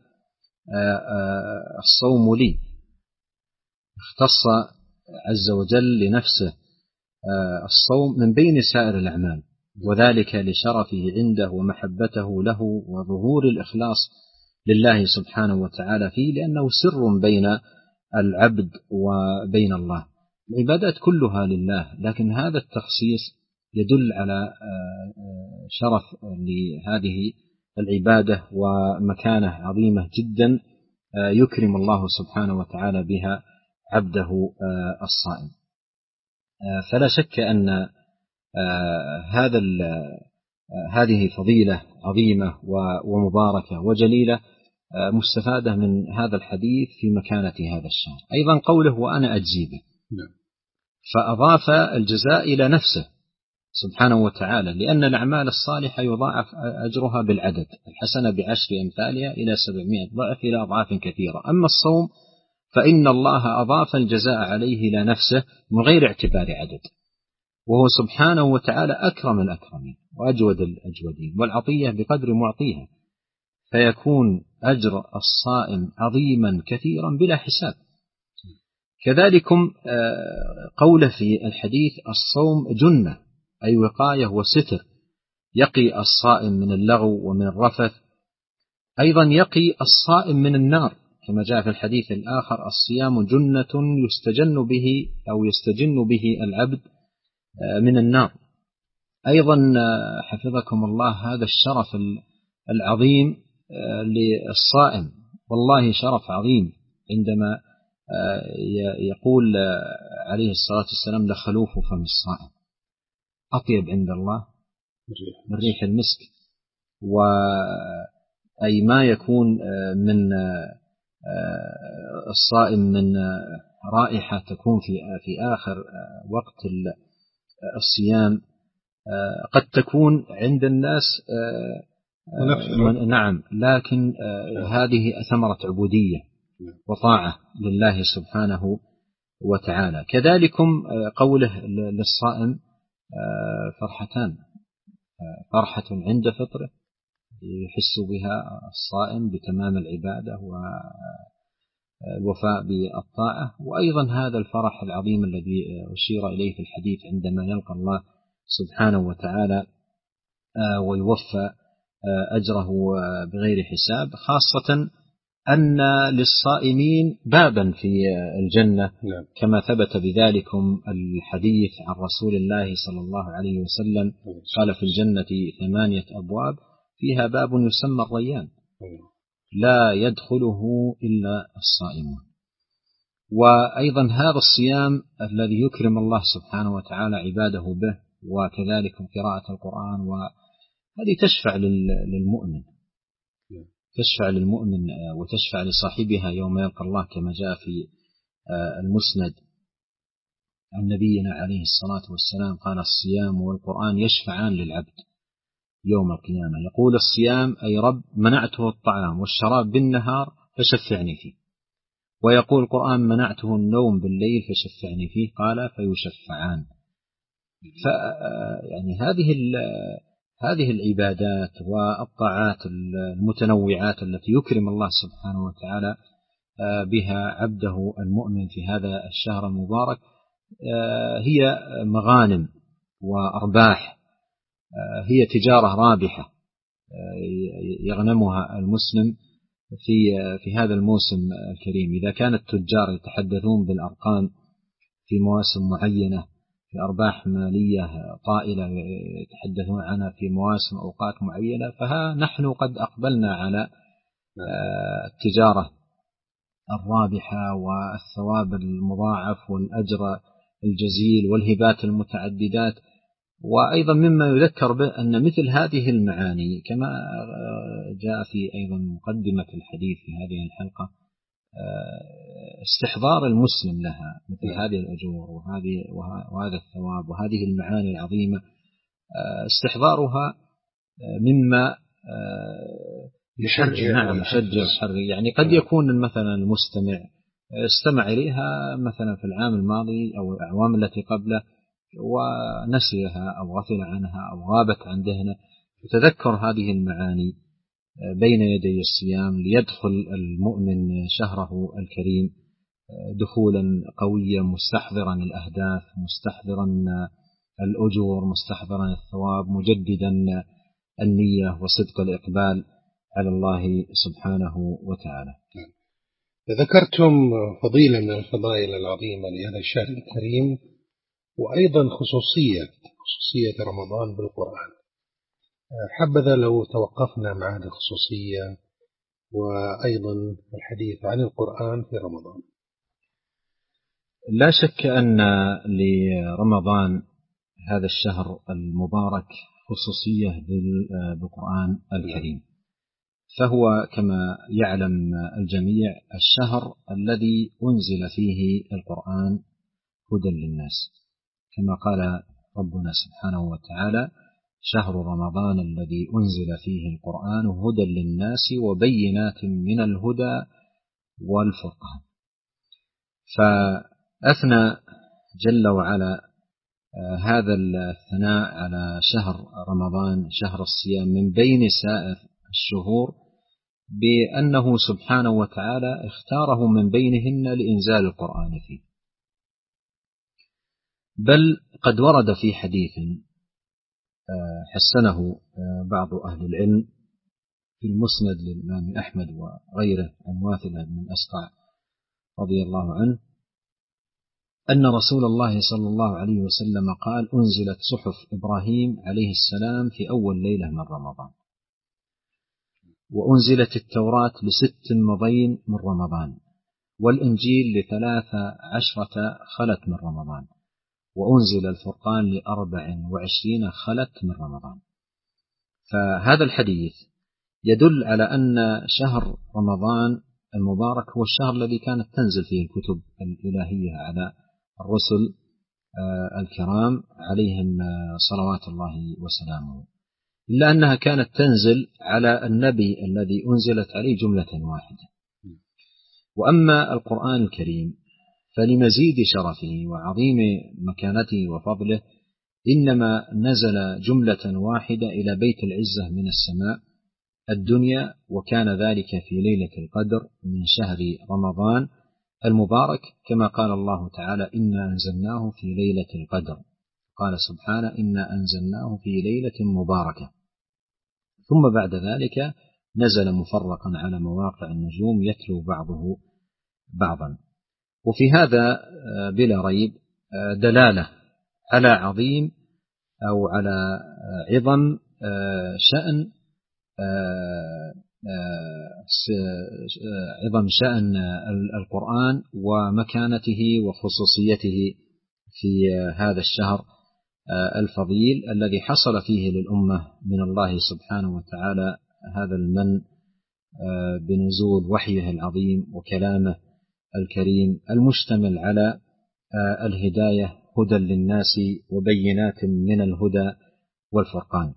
الصوم لي، اختص عز وجل لنفسه الصوم من بين سائر الأعمال، وذلك لشرفه عنده ومحبته له وظهور الإخلاص لله سبحانه وتعالى فيه، لأنه سر بين العبد وبين الله. العبادات كلها لله، لكن هذا التخصيص يدل على شرف لهذه العبادة ومكانة عظيمة جدا يكرم الله سبحانه وتعالى بها عبده الصائم. فلا شك أن هذه فضيلة عظيمة ومباركة وجليلة مستفادة من هذا الحديث في مكانة هذا الشهر. أيضا قوله وأنا أجزي به، فأضاف الجزاء إلى نفسه سبحانه وتعالى، لأن الأعمال الصالحة يضاعف أجرها بالعدد، الحسنة ب10 أمثالها إلى 700 ضعف إلى أضعاف كثيرة. أما الصوم فإن الله أضاف الجزاء عليه إلى نفسه من غير اعتبار عدد، وهو سبحانه وتعالى أكرم الأكرمين وأجود الأجودين، والعطية بقدر معطيها، فيكون أجر الصائم عظيما كثيرا بلا حساب. كذلكم قوله في الحديث الصوم جنة، أي وقاية وستر، يقي الصائم من اللغو ومن الرفث. أيضا يقي الصائم من النار، كما جاء في الحديث الآخر الصيام جنة يستجن به أو يستجن به العبد من النار. أيضا حفظكم الله هذا الشرف العظيم للصائم، والله شرف عظيم عندما يقول عليه الصلاة والسلام لخلوف فم الصائم أطيب عند الله من ريح المسك. وأي ما يكون من الصائم من رائحة تكون في آخر وقت الصيام قد تكون عند الناس نعم، لكن هذه ثمرة عبودية وطاعة لله سبحانه وتعالى. كذلكم قوله للصائم فرحتان، فرحة عند فطره يحس بها الصائم بتمام العبادة والوفاء بالطاعة، وأيضا هذا الفرح العظيم الذي أشير إليه في الحديث عندما يلقى الله سبحانه وتعالى ويوفى أجره بغير حساب، خاصة أن للصائمين بابا في الجنة كما ثبت بذلكم الحديث عن رسول الله صلى الله عليه وسلم قال في الجنة 8 أبواب فيها باب يسمى الريان لا يدخله إلا الصائمون. وأيضا هذا الصيام الذي يكرم الله سبحانه وتعالى عباده به، وكذلك قراءة القرآن، وهذه تشفع للمؤمن، تشفع للمؤمن وتشفع لصاحبها يوم يلقى الله، كما جاء في المسند عن نبينا عليه الصلاة والسلام قال الصيام والقرآن يشفعان للعبد يوم القيامة. يقول الصيام أي رب منعته الطعام والشراب بالنهار فشفعني فيه، ويقول القرآن منعته النوم بالليل فشفعني فيه، قال فيشفعان. يعني هذه العبادات والطاعات المتنوعات التي يكرم الله سبحانه وتعالى بها عبده المؤمن في هذا الشهر المبارك هي مغانم وأرباح، هي تجارة رابحة يغنمها المسلم في هذا الموسم الكريم. إذا كان التجار يتحدثون بالأرقام في مواسم معينة في أرباح مالية طائلة يتحدثون عنها في مواسم أوقات معينة، فها نحن قد أقبلنا على التجارة الرابحة والثواب المضاعف والأجر الجزيل والهبات المتعددات. وأيضا مما يذكر به أن مثل هذه المعاني كما جاء في أيضا مقدمة الحديث في هذه الحلقة استحضار المسلم لها مثل هذه الأجور وهذا الثواب وهذه المعاني العظيمة، استحضارها مما يشجع يعني قد يكون مثلا المستمع استمع إليها مثلا في العام الماضي أو الأعوام التي قبله ونسيها أو غفل عنها أو غابت عن ذهنه، يتذكر هذه المعاني بين يدي الصيام ليدخل المؤمن شهره الكريم دخولا قويا مستحضرا الأهداف، مستحضرا الأجور، مستحضرا الثواب، مجددا النية وصدق الإقبال على الله سبحانه وتعالى. ذكرتم فضيلة من الفضائل العظيمة لهذا الشهر الكريم وأيضا خصوصية رمضان بالقرآن. حبذا لو توقفنا مع هذه الخصوصية وأيضا الحديث عن القرآن في رمضان. لا شك أن لرمضان هذا الشهر المبارك خصوصية بالقرآن الكريم، فهو كما يعلم الجميع الشهر الذي أنزل فيه القرآن هدى للناس، كما قال ربنا سبحانه وتعالى: شهر رمضان الذي أنزل فيه القرآن هدى للناس وبينات من الهدى والفرقان. فأثنى جل وعلا هذا الثناء على شهر رمضان شهر الصيام من بين سائر الشهور بأنه سبحانه وتعالى اختاره من بينهن لإنزال القرآن فيه. بل قد ورد في حديث حسنه بعض أهل العلم في المسند للإمام أحمد وغيره عن واثلة بن الأسقع رضي الله عنه أن رسول الله صلى الله عليه وسلم قال: أنزلت صحف إبراهيم عليه السلام في أول ليلة من رمضان، وأنزلت التوراة ل6 مضين من رمضان، والإنجيل ل13 خلت من رمضان، وأنزل الفرقان ل24 خلت من رمضان. فهذا الحديث يدل على أن شهر رمضان المبارك هو الشهر الذي كانت تنزل فيه الكتب الإلهية على الرسل الكرام عليهم صلوات الله وسلامه، إلا أنها كانت تنزل على النبي الذي أنزلت عليه جملة واحدة. وأما القرآن الكريم فلمزيد شرفه وعظيم مكانته وفضله إنما نزل جملة واحدة إلى بيت العزة من السماء الدنيا، وكان ذلك في ليلة القدر من شهر رمضان المبارك، كما قال الله تعالى: إنا أنزلناه في ليلة القدر. قال سبحانه: إنا أنزلناه في ليلة مباركة. ثم بعد ذلك نزل مفرقا على مواقع النجوم يتلو بعضه بعضا. وفي هذا بلا ريب دلالة على عظيم أو على عظم شأن القرآن ومكانته وخصوصيته في هذا الشهر الفضيل الذي حصل فيه للأمة من الله سبحانه وتعالى هذا المن بنزول وحيه العظيم وكلامه الكريم المشتمل على الهداية هدى للناس وبينات من الهدى والفرقان.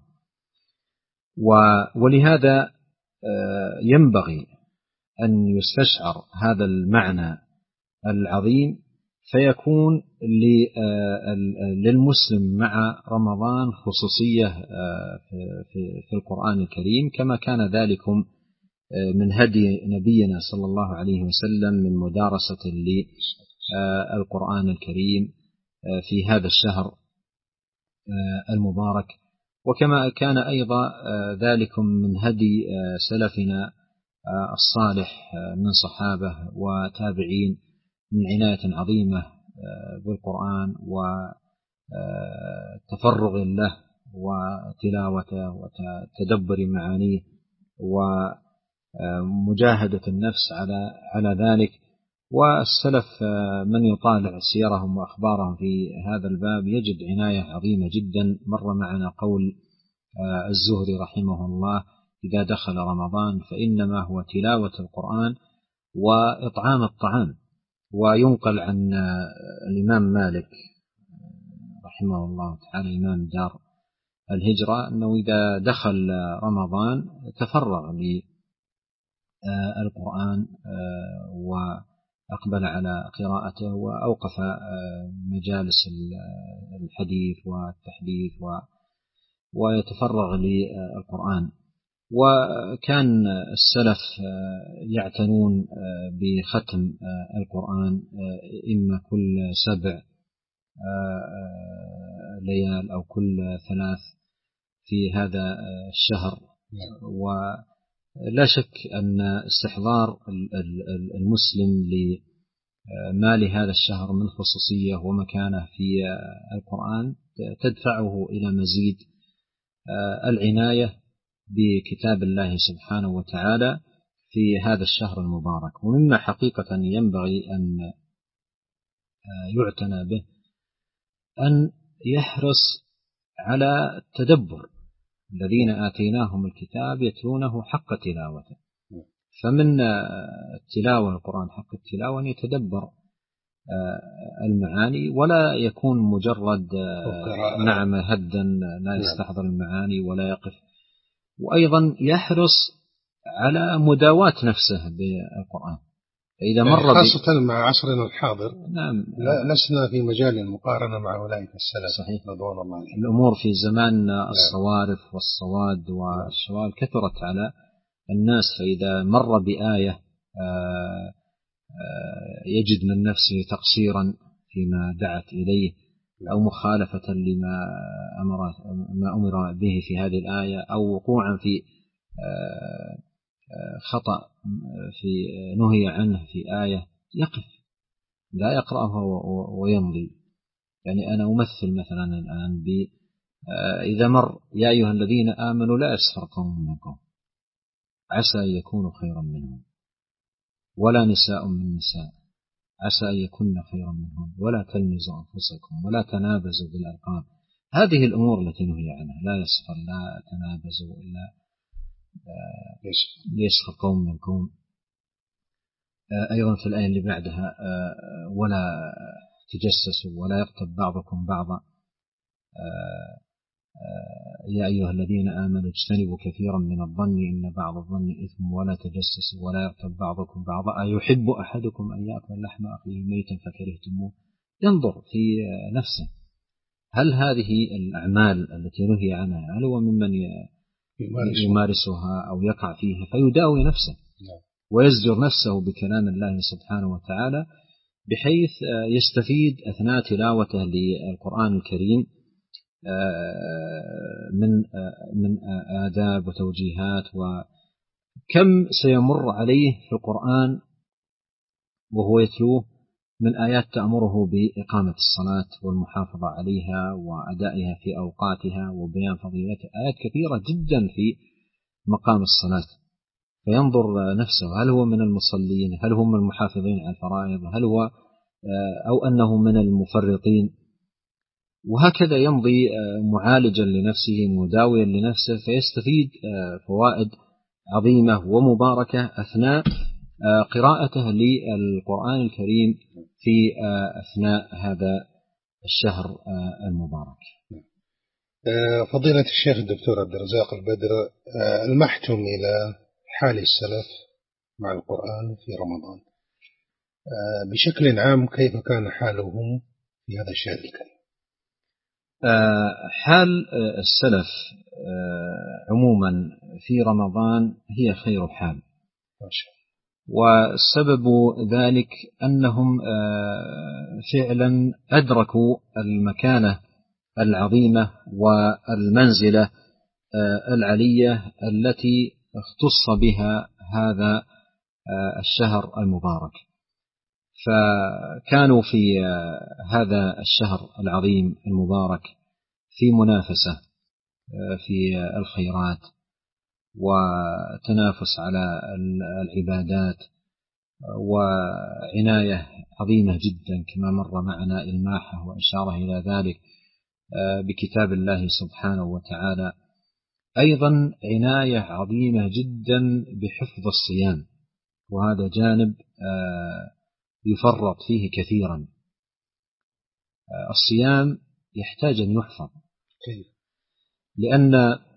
ولهذا ينبغي أن يستشعر هذا المعنى العظيم فيكون للمسلم مع رمضان خصوصية في القرآن الكريم، كما كان ذلكم من هدي نبينا صلى الله عليه وسلم من مدارسة للقرآن الكريم في هذا الشهر المبارك، وكما كان أيضا ذلكم من هدي سلفنا الصالح من صحابة وتابعين من عناية عظيمة بالقرآن تفرغ له وتلاوته وتدبر معانيه ومجاهدة النفس على ذلك. والسلف من يطالع سيرهم وأخبارهم في هذا الباب يجد عناية عظيمة جدا. مر معنا قول الزهري رحمه الله: إذا دخل رمضان فإنما هو تلاوة القرآن وإطعام الطعام. وينقل عن الإمام مالك رحمه الله تعالى إمام دار الهجرة أنه إذا دخل رمضان تفرغ للقرآن وأقبل على قراءته وأوقف مجالس الحديث والتحديث ويتفرغ للقرآن. وكان السلف يعتنون بختم القرآن إما كل 7 ليال أو كل 3 في هذا الشهر. ولا شك أن استحضار المسلم لما لهذا الشهر من خصوصية ومكانة في القرآن تدفعه إلى مزيد العناية بكتاب الله سبحانه وتعالى في هذا الشهر المبارك. ومما حقيقة ينبغي أن يعتنى به أن يحرص على التدبر. الذين آتيناهم الكتاب يتلونه حق تلاوته. فمن التلاوة القرآن حق التلاوة أن يتدبر المعاني ولا يكون مجرد نعم هدا لا يستحضر المعاني ولا يقف. وأيضا يحرص على مداواة نفسه بالقرآن. فإذا مر خاصة مع عصرنا الحاضر نعم لسنا في مجال المقارنة مع أولئك السلف. صحيح. رضوان الله عليهم. الأمور في زمان الصوارف والصواد والشوال كثرت على الناس. فإذا مر بآية يجد من نفسه تقصيرا فيما دعت إليه أو مخالفة لما أمر به في هذه الآية أو وقوعا في خطأ في نهي عنه في آية يقف لا يقرأها ويمضي. يعني أنا أمثل مثلا الآن إذا مر يا أيها الذين آمنوا لا يسخر قوم من قوم عسى أن يكونوا خيرا منهم ولا نساء من نساء عسى أن يكون خيرا منهم ولا تلمزوا أنفسكم ولا تنابزوا بالألقاب. هذه الأمور التي نهي عنها. لا يسخر لا تنابزوا إلا يسخر قوم من قوم. أيضا في الآية اللي بعدها ولا تجسسوا ولا يغتب بعضكم بعضا يا أيها الذين آمنوا اجتنبوا كثيرا من الظن إن بعض الظن إثم ولا تجسسوا ولا يغتب بعضكم بعضا أيحب أحدكم أن يأكل لحم أخيه ميتا فكرهتموه. ينظر في نفسه هل هذه الأعمال التي نهي عنها هل هو ممن يمارسها أو يقع فيها فيداوي نفسه ويزجر نفسه بكلام الله سبحانه وتعالى بحيث يستفيد أثناء تلاوته للقرآن الكريم من آداب وتوجيهات. وكم سيمر عليه في القرآن وهو يتلوه من آيات تأمره بإقامة الصلاة والمحافظة عليها وأدائها في أوقاتها وبيان فضيلتها. آيات كثيرة جدا في مقام الصلاة. فينظر نفسه هل هو من المصلين هل هم المحافظين على الفرائض هل هو أو أنه من المفرطين. وهكذا يمضي معالجا لنفسه مداويا لنفسه فيستفيد فوائد عظيمة ومباركة أثناء قراءته للقرآن الكريم في أثناء هذا الشهر المبارك. فضيلة الشيخ الدكتور عبد الرزاق البدر، المحتم إلى حال السلف مع القرآن في رمضان بشكل عام كيف كان حالهم في هذا الشهر الكريم؟ حال السلف عموما في رمضان هي خير حال. والسبب ذلك أنهم فعلا أدركوا المكانة العظيمة والمنزلة العلية التي اختص بها هذا الشهر المبارك. فكانوا في هذا الشهر العظيم المبارك في منافسة في الخيرات وتنافس على العبادات وعناية عظيمة جدا كما مر معنا إلماحه وإشارة إلى ذلك بكتاب الله سبحانه وتعالى. أيضا عناية عظيمة جدا بحفظ الصيام، وهذا جانب يفرط فيه كثيرا. الصيام يحتاج أن يحفظ، لأن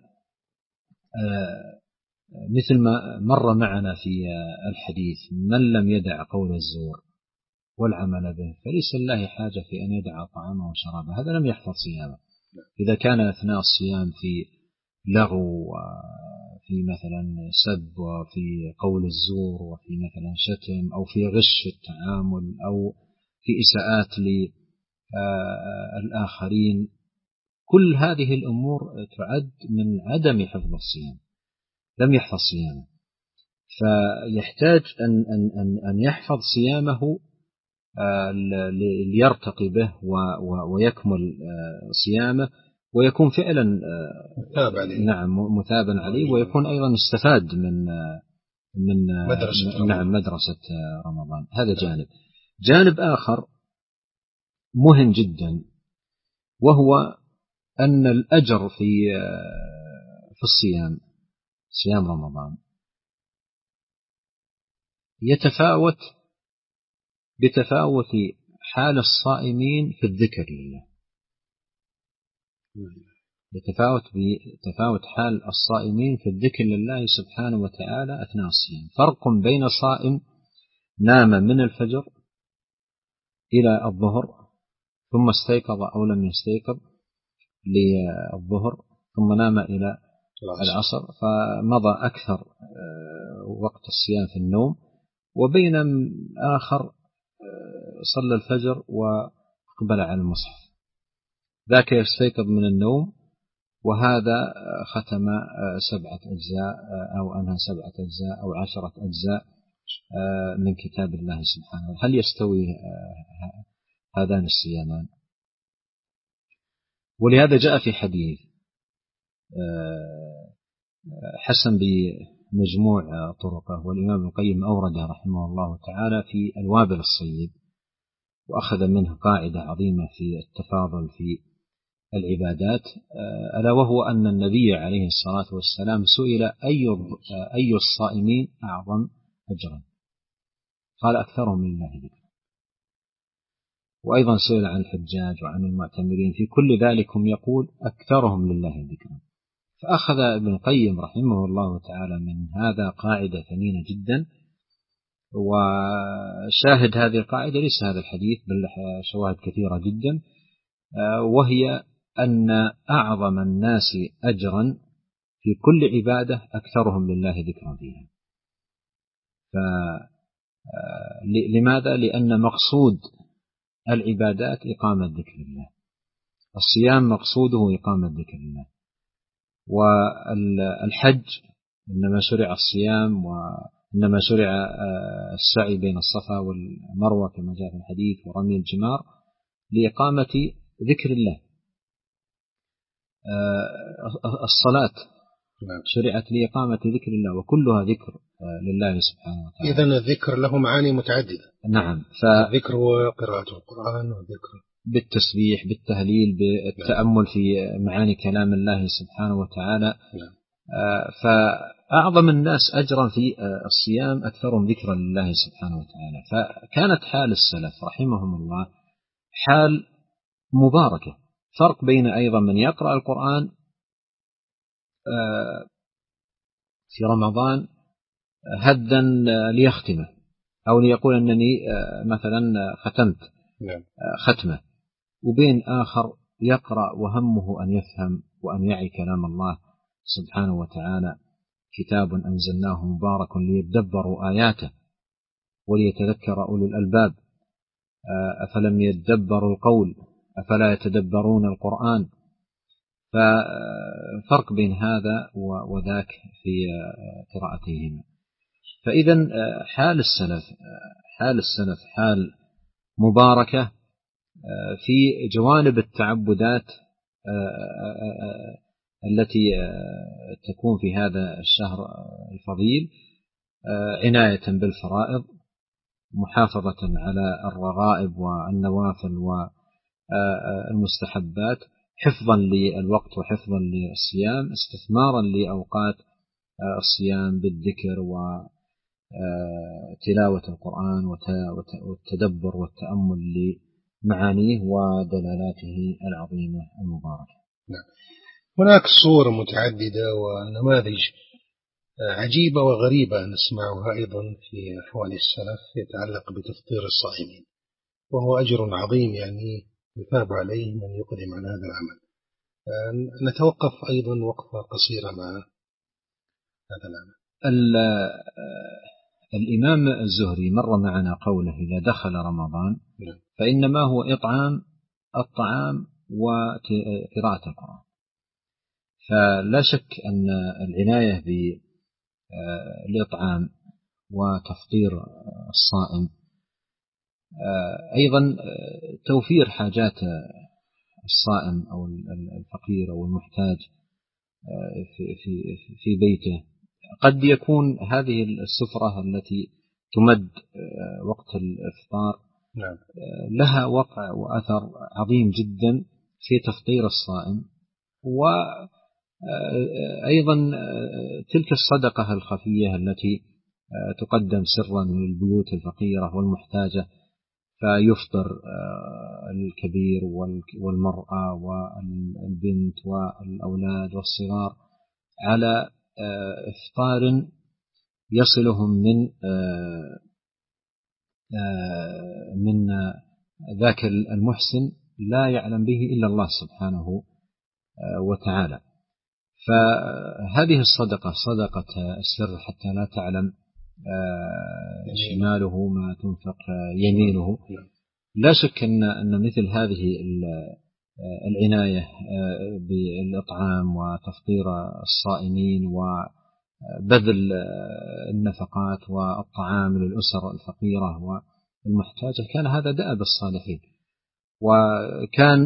مثل ما مر معنا في الحديث: من لم يدع قول الزور والعمل به فليس لله حاجة في أن يدع طعامه وشرابه. هذا لم يحفظ صيامه. إذا كان أثناء الصيام في لغو وفي مثلا سب وفي قول الزور وفي مثلا شتم أو في غش في التعامل أو في إساءات للآخرين، كل هذه الأمور تعد من عدم حفظ الصيام، لم يحفظ صيامه. فيحتاج أن يحفظ صيامه ليرتقي به ويكمل صيامه ويكون فعلا مثابا عليه، ويكون أيضا استفاد من مدرسة رمضان. هذا جانب آخر مهم جدا، وهو أن الأجر في الصيام، صيام رمضان، يتفاوت بتفاوت حال الصائمين في الذكر لله، يتفاوت بتفاوت حال الصائمين في الذكر لله سبحانه وتعالى أثناء الصيام. فرق بين صائم نام من الفجر إلى الظهر ثم استيقظ أو لم يستيقظ للظهر ثم نام إلى العصر فمضى أكثر وقت الصيام في النوم، وبين آخر صلى الفجر وأقبل على المصحف، ذاك يستيقظ من النوم وهذا ختم 7 أجزاء أو أنهى 7 أجزاء أو 10 أجزاء من كتاب الله سبحانه. هل يستوي هذان الصيامان؟ ولهذا جاء في حديث حسن بمجموع طرقه، والإمام ابن القيم أورده رحمه الله تعالى في الوابل الصيب، وأخذ منه قاعدة عظيمة في التفاضل في العبادات، ألا وهو أن النبي عليه الصلاة والسلام سئل أي الصائمين أعظم أجرا؟ قال أكثرهم لله ذكرا. وأيضا سئل عن الحجاج وعن المعتمرين، في كل ذلك هم يقول أكثرهم لله ذكرا. فأخذ ابن القيم رحمه الله تعالى من هذا قاعدة ثمينة جدا، وشاهد هذه القاعدة ليس هذا الحديث بل شواهد كثيرة جدا، وهي أن أعظم الناس أجرا في كل عبادة أكثرهم لله ذكرا فيها. لماذا؟ لأن مقصود العبادات إقامة ذكر الله، الصيام مقصوده إقامة ذكر الله، والحج إنما شرع الصيام وإنما شرع السعي بين الصفا والمروة كما جاء في الحديث، ورمي الجمار لإقامة ذكر الله. الصلاة شرعت لإقامة ذكر الله، وكلها ذكر لله سبحانه وتعالى. إذن الذكر له معاني متعددة. نعم، الذكر وقراءة القرآن، وذكر بالتسبيح، بالتهليل، بالتأمل في معاني كلام الله سبحانه وتعالى. فأعظم الناس أجرا في الصيام أكثرهم ذكرا لله سبحانه وتعالى. فكانت حال السلف رحمهم الله حال مباركة. فرق بين أيضا من يقرأ القرآن في رمضان هدا ليختمه أو ليقول أنني مثلا ختمت ختمة، وبين آخر يقرأ وهمه أن يفهم وأن يعي كلام الله سبحانه وتعالى: كتاب أنزلناه مبارك ليدبروا آياته وليتذكر أولو الألباب أفلم يدبروا القول أفلا يتدبرون القرآن. ففرق بين هذا وذاك في قراءتهما. فإذا حال السلف حال مباركة في جوانب التعبدات التي تكون في هذا الشهر الفضيل، عناية بالفرائض، محافظة على الرغائب والنوافل والمستحبات، حفظا للوقت وحفظا للصيام، استثمارا لأوقات الصيام بالذكر وتلاوة القرآن والتدبر والتأمل لمعانيه ودلالاته العظيمة المباركة. هناك صور متعددة ونماذج عجيبة وغريبة نسمعها أيضا في أحوال السلف يتعلق بتفطير الصائمين، وهو أجر عظيم يعني يثاب عليه من يقدم على هذا العمل. نتوقف أيضا وقفة قصيرة مع هذا العمل. الإمام الزهري مر معنا قوله إذا دخل رمضان فإنما هو إطعام الطعام وقراءة القرآن. فلا شك أن العناية بالإطعام وتفطير الصائم أيضا توفير حاجات الصائم أو الفقير أو المحتاج في بيته. قد يكون هذه السفرة التي تمد وقت الإفطار لها وقع وأثر عظيم جدا في تفطير الصائم، وأيضا تلك الصدقة الخفية التي تقدم سرا للبيوت الفقيرة والمحتاجة، فيفطر الكبير والمرأة والبنت والأولاد والصغار على إفطار يصلهم من ذاك المحسن لا يعلم به إلا الله سبحانه وتعالى. فهذه الصدقة صدقة السر حتى لا تعلم شماله ما تنفق يمينه. لا شك أن مثل هذه العناية بالإطعام وتفطير الصائمين وبذل النفقات والطعام للأسر الفقيرة والمحتاجة كان هذا دأب الصالحين. وكان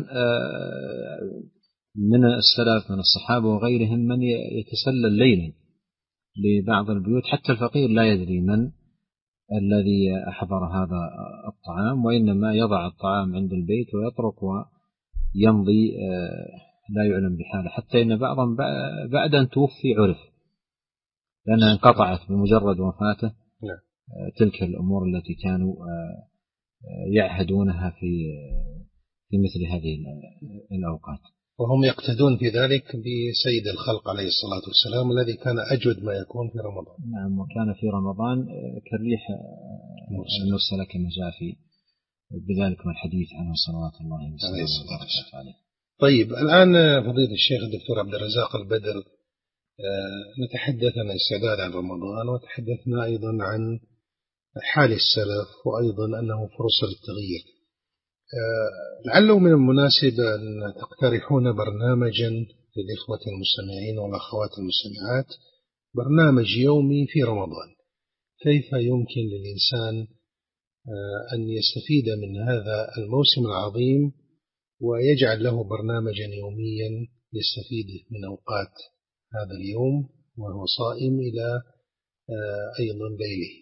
من السلف من الصحابة وغيرهم من يتسلل ليلا لبعض البيوت حتى الفقير لا يدري من الذي أحضر هذا الطعام، وإنما يضع الطعام عند البيت ويترك ويمضي لا يعلم بحاله، حتى إن بعضهم بعد أن توفي عرف لأنها انقطعت بمجرد وفاته تلك الأمور التي كانوا يعهدونها في مثل هذه الأوقات. وهم يقتدون في ذلك بسيد الخلق عليه الصلاة والسلام الذي كان أجود ما يكون في رمضان. نعم، وكان في رمضان كالريح المرسلة كما جاء في بذلك من الحديث عنه صلوات الله وسلامه عليه. طيب الآن فضيلة الشيخ الدكتور عبد الرزاق البدر، نتحدث عن الاستعداد عن رمضان، وتحدثنا أيضا عن حال السلف وأيضا أنه فرصة للتغيير. لعله من المناسب أن تقترحون برنامجا للإخوة المستمعين والأخوات المستمعات، برنامج يومي في رمضان، كيف يمكن للإنسان أن يستفيد من هذا الموسم العظيم ويجعل له برنامجا يوميا يستفيد من أوقات هذا اليوم وهو صائم إلى أيضا ليله.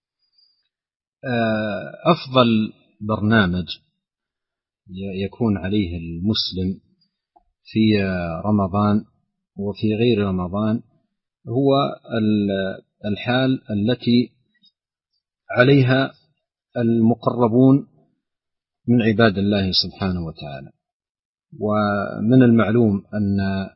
أفضل برنامج يكون عليه المسلم في رمضان وفي غير رمضان هو الحال التي عليها المقربون من عباد الله سبحانه وتعالى. ومن المعلوم أن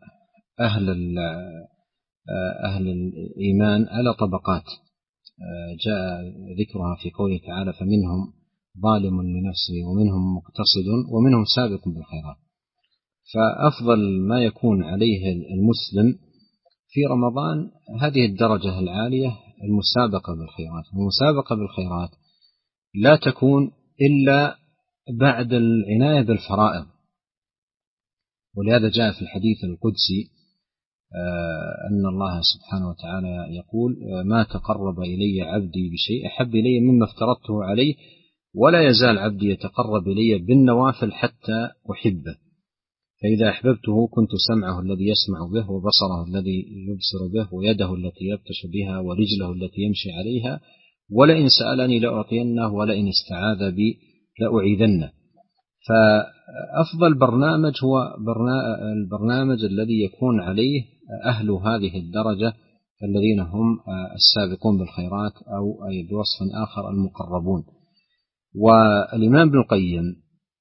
أهل الإيمان على طبقات جاء ذكرها في قوله تعالى فمنهم ظالم لنفسه ومنهم مقتصد ومنهم سابق بالخيرات. فأفضل ما يكون عليه المسلم في رمضان هذه الدرجة العالية، المسابقة بالخيرات. المسابقة بالخيرات لا تكون إلا بعد العناية بالفرائض، ولهذا جاء في الحديث القدسي أن الله سبحانه وتعالى يقول ما تقرب إلي عبدي بشيء أحب إلي مما افترضته عليه ولا يزال عبدي يتقرب إلي بالنوافل حتى أحبه، فإذا أحببته كنت سمعه الذي يسمع به وبصره الذي يبصر به ويده التي يبطش بها ورجله التي يمشي عليها، ولئن سألني لأعطينه ولئن استعاذ بي لأعيذنه. فأفضل برنامج هو البرنامج الذي يكون عليه أهل هذه الدرجة الذين هم السابقون بالخيرات أو بوصف آخر المقربون. والإمام ابن القيم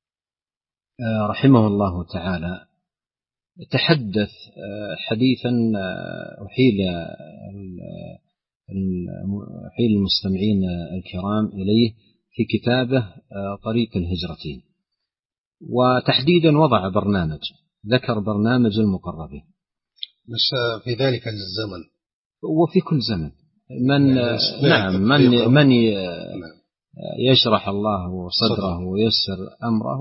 رحمه الله تعالى تحدث حديثا أحيل المستمعين الكرام إليه في كتابه طريق الهجرتين، وتحديدا وضع برنامج، ذكر برنامج المقربين بس في ذلك الزمن وفي كل زمن من يشرح الله صدره ويسر أمره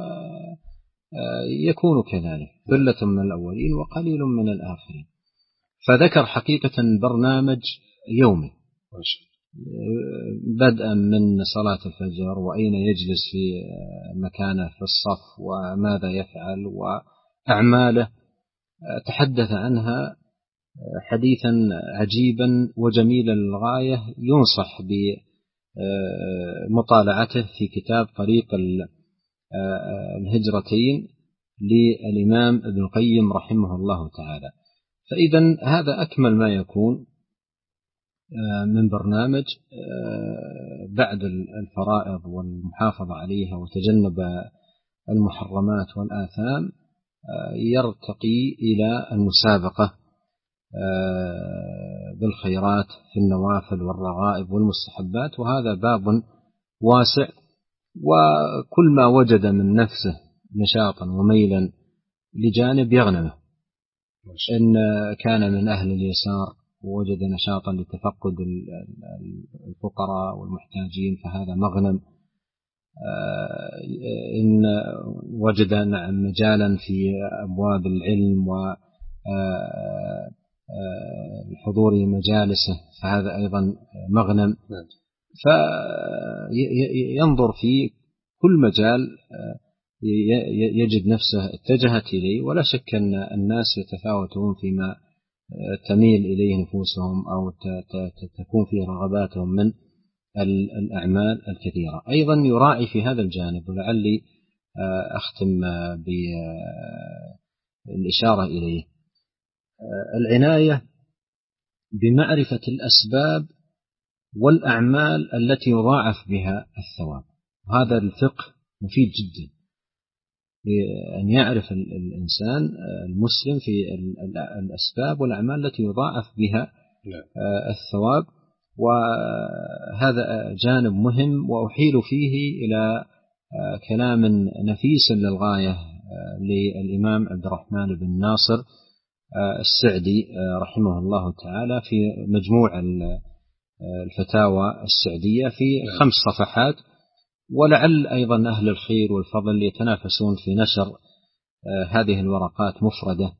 يكون كذلك، ثلة من الأولين وقليل من الآخرين. فذكر حقيقة برنامج يومي بدءا من صلاة الفجر وأين يجلس في مكانه في الصف وماذا يفعل وأعماله، تحدث عنها حديثا عجيبا وجميلا للغاية ينصح بمطالعته في كتاب طريق الهجرتين للإمام ابن القيم رحمه الله تعالى. فإذا هذا أكمل ما يكون من برنامج بعد الفرائض والمحافظة عليها وتجنب المحرمات والآثام يرتقي إلى المسابقة بالخيرات في النوافل والرغائب والمستحبات، وهذا باب واسع، وكل ما وجد من نفسه نشاطا وميلا لجانب يغنمه، إن كان من أهل اليسار ووجد نشاطا لتفقد الفقراء والمحتاجين فهذا مغنم، إن وجد مجالا في أبواب العلم وحضور مجالسه فهذا أيضا مغنم. فينظر في كل مجال يجد نفسه اتجهت إليه، ولا شك أن الناس يتفاوتون فيما تميل إليه نفوسهم أو تكون فيه رغباتهم من الأعمال الكثيرة. أيضا يراعي في هذا الجانب، ولعلي أختم بالإشارة إليه، العناية بمعرفة الأسباب والأعمال التي يضاعف بها الثواب. هذا الفقه مفيد جدا، أن يعرف الإنسان المسلم في الأسباب والأعمال التي يضاعف بها الثواب، وهذا جانب مهم. وأحيل فيه إلى كلام نفيس للغاية للإمام عبد الرحمن بن ناصر السعدي رحمه الله تعالى في مجموع الفتاوى السعدية في 5 صفحات، ولعل أيضا أهل الخير والفضل يتنافسون في نشر هذه الورقات مفردة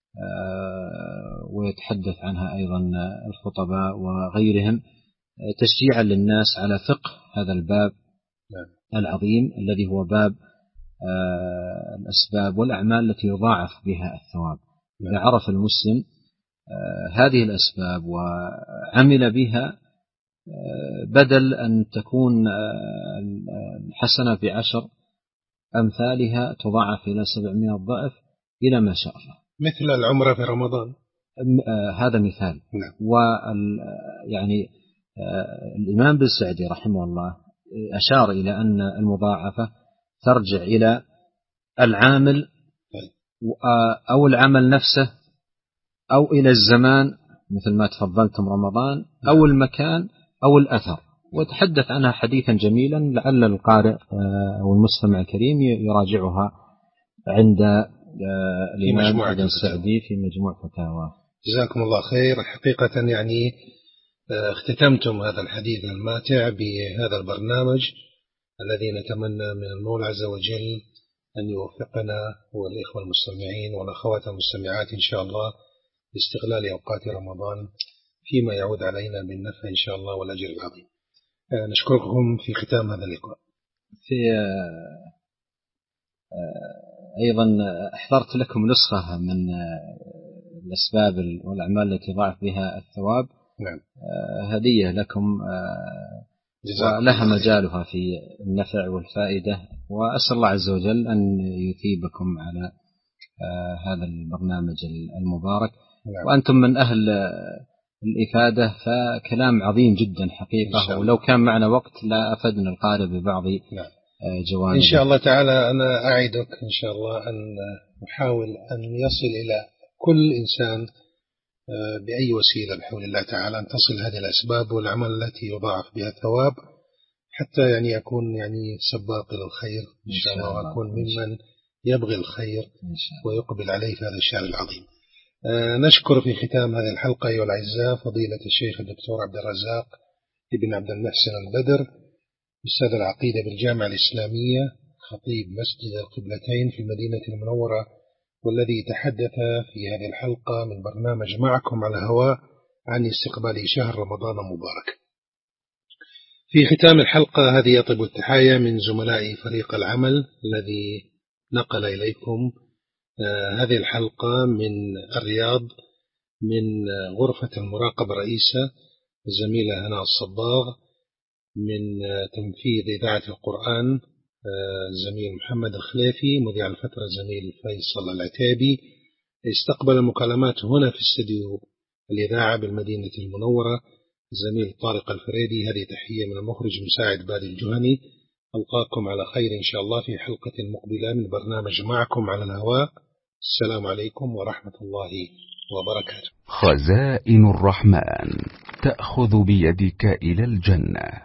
ويتحدث عنها أيضا الخطباء وغيرهم تشجيعا للناس على فقه هذا الباب العظيم الذي هو باب الأسباب والأعمال التي يضاعف بها الثواب. إذا عرف المسلم هذه الأسباب وعمل بها، بدل أن تكون الحسنة ب10 أمثالها تضاعف إلى 700 ضعف إلى ما شاء الله، مثل العمرة في رمضان. هذا مثال. يعني الإمام بالسعدي رحمه الله أشار إلى أن المضاعفة ترجع إلى العامل أو العمل نفسه أو إلى الزمان مثل ما تفضلتم رمضان أو المكان أو الأثر، وتحدث عنها حديثا جميلا لعل القارئ أو المستمع الكريم يراجعها عند الإمام ابن السعدي في مجموع فتاوى. جزاكم الله خير. حقيقة يعني اختتمتم هذا الحديث الماتع بهذا البرنامج الذي نتمنى من المولى عز وجل أن يوفقنا والإخوة المستمعين والأخوات المستمعات إن شاء الله باستغلال أوقات رمضان فيما يعود علينا بالنفع إن شاء الله والأجر العظيم. نشكركم في ختام هذا اللقاء. أيضا أحضرت لكم نسخة من الأسباب والأعمال التي ضاعف بها الثواب. نعم. هدية لكم ولها مجالها في النفع والفائدة، وأسأل الله عز وجل أن يثيبكم على هذا البرنامج المبارك. نعم. وأنتم من أهل الإفادة، فكلام عظيم جدا حقيقة، ولو كان معنا وقت لا أفدنا القارئ ببعض جوانب. إن شاء الله تعالى أنا أعدك إن شاء الله أن نحاول أن يصل إلى كل إنسان بأي وسيلة بحول الله تعالى أن تصل هذه الأسباب والأعمال التي يضاعف بها الثواب، حتى يعني يكون يعني سباق للخير إن شاء الله، وأكون ممن يبغي الخير ويقبل عليه في هذا الشهر العظيم. نشكر في ختام هذه الحلقة أيها الأعزاء فضيلة الشيخ الدكتور عبد الرزاق ابن عبد المحسن البدر، أستاذ العقيدة بالجامعة الإسلامية، خطيب مسجد القبلتين في المدينة المنورة، والذي تحدث في هذه الحلقة من برنامج معكم على الهواء عن استقبال شهر رمضان مبارك. في ختام الحلقة هذه يطيب التحايا من زملاء فريق العمل الذي نقل إليكم هذه الحلقة من الرياض، من غرفة المراقبة رئيسة الزميلة هناء الصباغ، من تنفيذ إذاعة القرآن الزميل محمد الخليفي، مذيع الفترة الزميل فيصل العتابي. استقبل المكالمات هنا في استديو الإذاعة بالمدينة المنورة الزميل طارق الفريدي. هذه تحية من المخرج مساعد بادي الجهني. ألقاكم على خير إن شاء الله في حلقة مقبلة من برنامج معكم على الهواء. السلام عليكم ورحمة الله وبركاته. خزائن الرحمن تأخذ بيدك إلى الجنة.